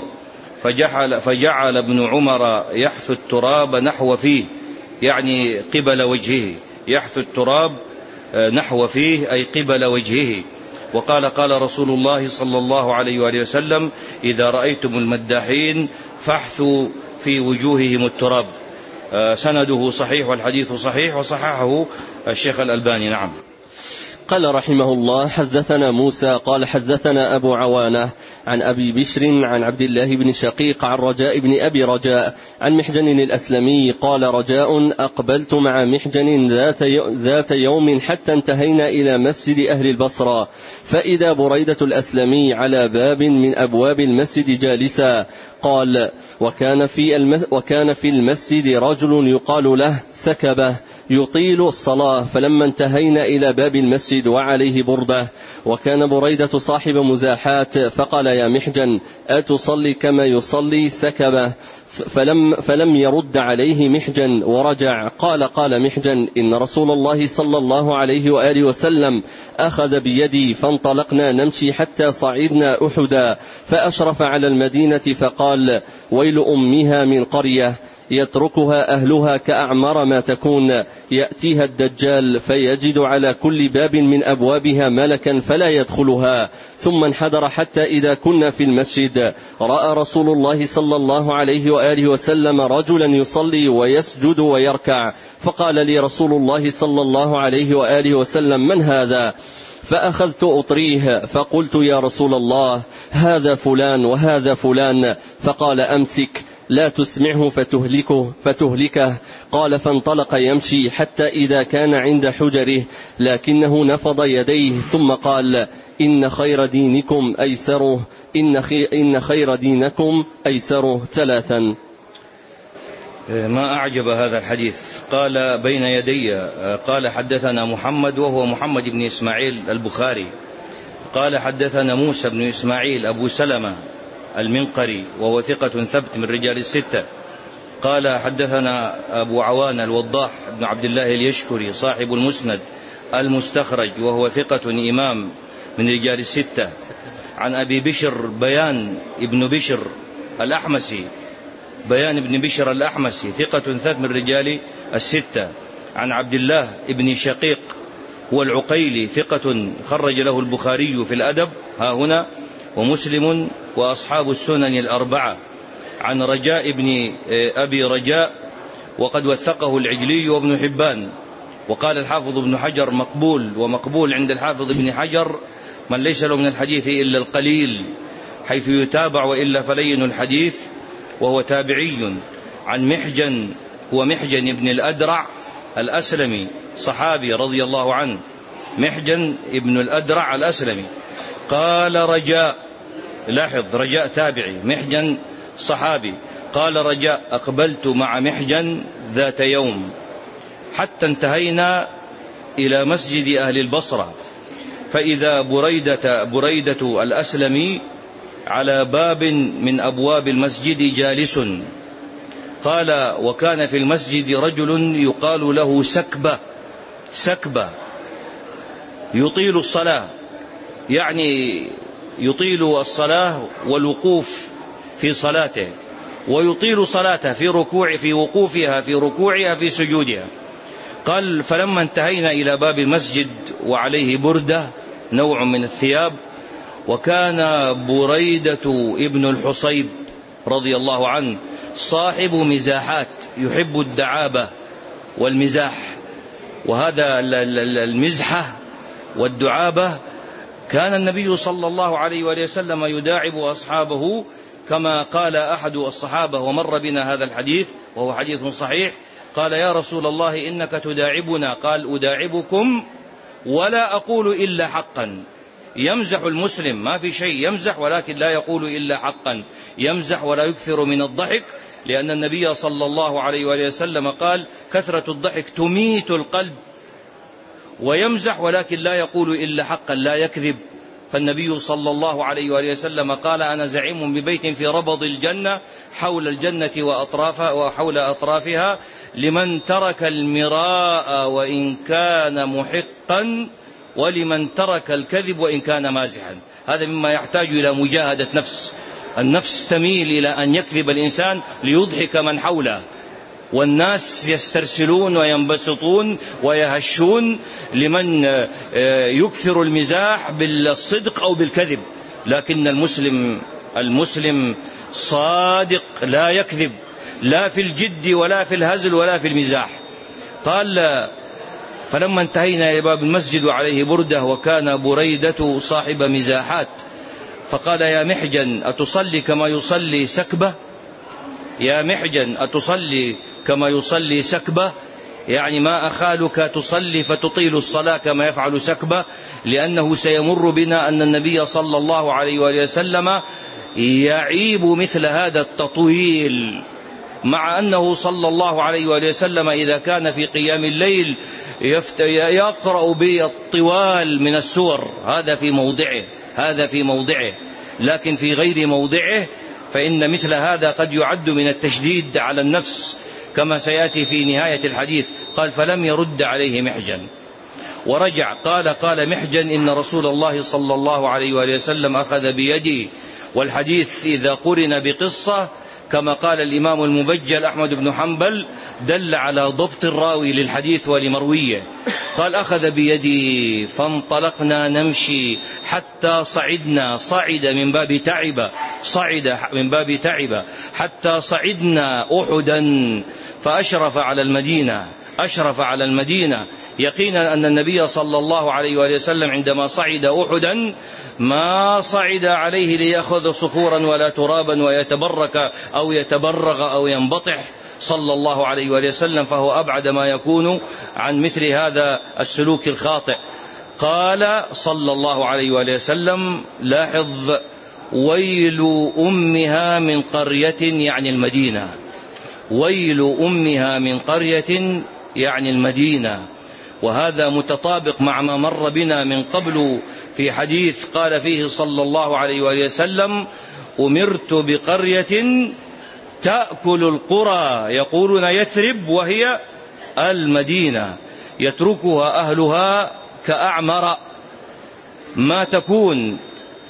فجعل ابن عمر يحثو التراب نحو فيه، يعني قبل وجهه، يحثو التراب نحو فيه أي قبل وجهه. وقال قال رسول الله صلى الله عليه وآله وسلم إذا رأيتم المداحين فاحثوا في وجوههم التراب. سنده صحيح والحديث صحيح وصححه الشيخ الألباني. نعم. قال رحمه الله حدثنا موسى قال حدثنا أبو عوانة عن أبي بشر عن عبد الله بن شقيق عن رجاء بن أبي رجاء عن محجن الأسلمي قال رجاء أقبلت مع محجن ذات يوم حتى انتهينا إلى مسجد أهل البصرة، فإذا بريدة الأسلمي على باب من أبواب المسجد جالسا. قال وكان في المسجد رجل يقال له سكبة يطيل الصلاة، فلما انتهينا إلى باب المسجد وعليه بردة، وكان بريدة صاحب مزاحات، فقال يا محجن أتصلي كما يصلي سكبة؟ فلم يرد عليه محجن ورجع. قال محجن: إن رسول الله صلى الله عليه وآله وسلم أخذ بيدي فانطلقنا نمشي حتى صعدنا أحدا، فأشرف على المدينة فقال: ويل أمها من قرية يتركها أهلها كأعمر ما تكون، يأتيها الدجال فيجد على كل باب من أبوابها ملكا فلا يدخلها. ثم انحدر حتى إذا كنا في المسجد رأى رسول الله صلى الله عليه وآله وسلم رجلا يصلي ويسجد ويركع، فقال لي رسول الله صلى الله عليه وآله وسلم: من هذا؟ فأخذت أطريه فقلت: يا رسول الله، هذا فلان وهذا فلان. فقال: أمسك لا تسمعه فتهلكه. قال: فانطلق يمشي حتى إذا كان عند حجره لكنه نفض يديه ثم قال: إن خير دينكم أيسره، إن خير دينكم أيسره. 3. ما أعجب هذا الحديث. قال: بين يدي. قال: حدثنا محمد وهو محمد بن إسماعيل البخاري. قال: حدثنا موسى بن إسماعيل أبو سلمة المنقري وهو ثقة ثبت من رجال الستة. قال: حدثنا أبو عوان الوضاح بن عبد الله اليشكري صاحب المسند المستخرج وهو ثقة إمام من رجال الستة. عن أبي بشر بيان ابن بشر الأحمسي ثقة ثبت من رجال الستة. عن عبد الله ابن شقيق هو العقيلي ثقة خرج له البخاري في الأدب ها هنا ومسلم وأصحاب السنن الأربعة. عن رجاء ابن أبي رجاء وقد وثقه العجلي وابن حبان. وقال الحافظ ابن حجر مقبول، ومقبول عند الحافظ ابن حجر من ليس له من الحديث إلا القليل حيث يتابع وإلا فلين الحديث، وهو تابعي. عن محجن هو محجن ابن الأدرع الأسلمي صحابي رضي الله عنه، محجن ابن الأدرع الأسلمي. قال رجاء، لاحظ رجاء تابعي، محجن صحابي. قال رجاء: أقبلت مع محجن ذات يوم حتى انتهينا إلى مسجد أهل البصرة، فإذا بريدة الأسلمي على باب من أبواب المسجد جالس. قال: وكان في المسجد رجل يقال له سكبة يطيل الصلاة، يعني يطيل الصلاة والوقوف في صلاته، ويطيل صلاته في وقوفها في ركوعها في سجودها. قال: فلما انتهينا إلى باب المسجد وعليه بردة نوع من الثياب، وكان بريدة ابن الحصيب رضي الله عنه صاحب مزاحات، يحب الدعابة والمزاح، وهذا المزحة والدعابة كان النبي صلى الله عليه وآله وسلم يداعب أصحابه، كما قال أحد الصحابة ومر بنا هذا الحديث وهو حديث صحيح. قال: يا رسول الله إنك تداعبنا. قال: أداعبكم ولا أقول إلا حقا. يمزح المسلم، ما في شيء، يمزح ولكن لا يقول إلا حقا، يمزح ولا يكثر من الضحك، لأن النبي صلى الله عليه وآله وسلم قال: كثرة الضحك تميت القلب. ويمزح ولكن لا يقول إلا حقا، لا يكذب. فالنبي صلى الله عليه وآله وسلم قال: أنا زعيم ببيت في ربض الجنة حول الجنة وحول أطرافها لمن ترك المراء وإن كان محقا، ولمن ترك الكذب وإن كان مازحا. هذا مما يحتاج إلى مجاهدة نفس. النفس تميل إلى أن يكذب الإنسان ليضحك من حوله، والناس يسترسلون وينبسطون ويهشون لمن يكثر المزاح بالصدق أو بالكذب. لكن المسلم صادق لا يكذب، لا في الجد ولا في الهزل ولا في المزاح. قال: فلما انتهينا إلى باب المسجد وعليه بردة وكان بريدة صاحب مزاحات، فقال: يا محجن أتصلي كما يصلي سكبة؟ يا محجن أتصلي كما يصلي سكبة؟ يعني ما أخالك تصلي فتطيل الصلاة كما يفعل سكبة؟ لأنه سيمر بنا أن النبي صلى الله عليه وآله وسلم يعيب مثل هذا التطويل، مع أنه صلى الله عليه وآله وسلم إذا كان في قيام الليل يقرأ بالطوال من السور، هذا في موضعه، لكن في غير موضعه فإن مثل هذا قد يعد من التشديد على النفس كما سيأتي في نهاية الحديث. قال فلم يرد عليه محجن ورجع. قال محجن إن رسول الله صلى الله عليه وآله وسلم أخذ بيدي. والحديث إذا قرن بقصة كما قال الإمام المبجل أحمد بن حنبل دل على ضبط الراوي للحديث ولمرويه. قال أخذ بيدي فانطلقنا نمشي حتى صعد من باب تعب حتى صعدنا أحدا فأشرف على المدينة يقينا أن النبي صلى الله عليه وآله وسلم عندما صعد أحدا ما صعد عليه ليأخذ صخورا ولا ترابا ويتبرك أو يتبرغ أو ينبطح صلى الله عليه وآله وسلم، فهو أبعد ما يكون عن مثل هذا السلوك الخاطئ. قال صلى الله عليه وآله وسلم لاحظ ويل أمها من قرية يعني المدينة، ويل أمها من قرية يعني المدينة. وهذا متطابق مع ما مر بنا من قبل في حديث قال فيه صلى الله عليه وآله وسلم أمرت بقرية تأكل القرى يقولون يثرب وهي المدينة يتركها أهلها كأعمر ما تكون،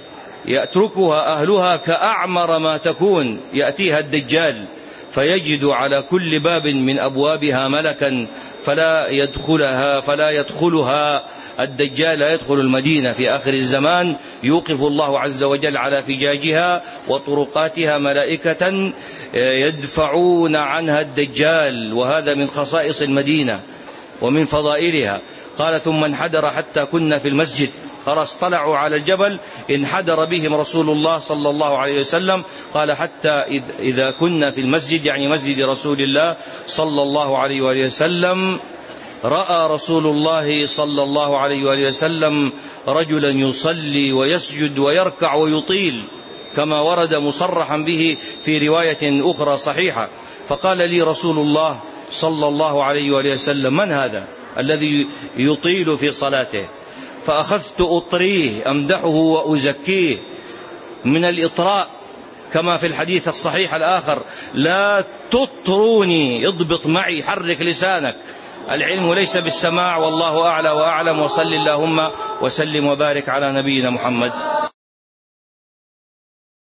يأتيها الدجال فيجد على كل باب من أبوابها ملكا فلا يدخلها الدجال لا يدخل المدينة. في آخر الزمان يوقف الله عز وجل على فجاجها وطرقاتها ملائكة يدفعون عنها الدجال، وهذا من خصائص المدينة ومن فضائلها. قال ثم انحدر حتى كنا في المسجد، خلاص طلعوا على الجبل انحدر بهم رسول الله صلى الله عليه وسلم. قال حتى إذا كنا في المسجد يعني مسجد رسول الله صلى الله عليه وآله وسلم رأى رسول الله صلى الله عليه وآله وسلم رجلا يصلي ويسجد ويركع ويطيل كما ورد مصرحا به في رواية أخرى صحيحة. فقال لي رسول الله صلى الله عليه وآله وسلم من هذا الذي يطيل في صلاته؟ فأخذت أطريه أمدحه وأزكيه من الإطراء كما في الحديث الصحيح الآخر لا تطروني، اضبط معي، حرك لسانك، العلم ليس بالسماع والله أعلى وأعلم. وصل اللهم وسلم وبارك على نبينا محمد.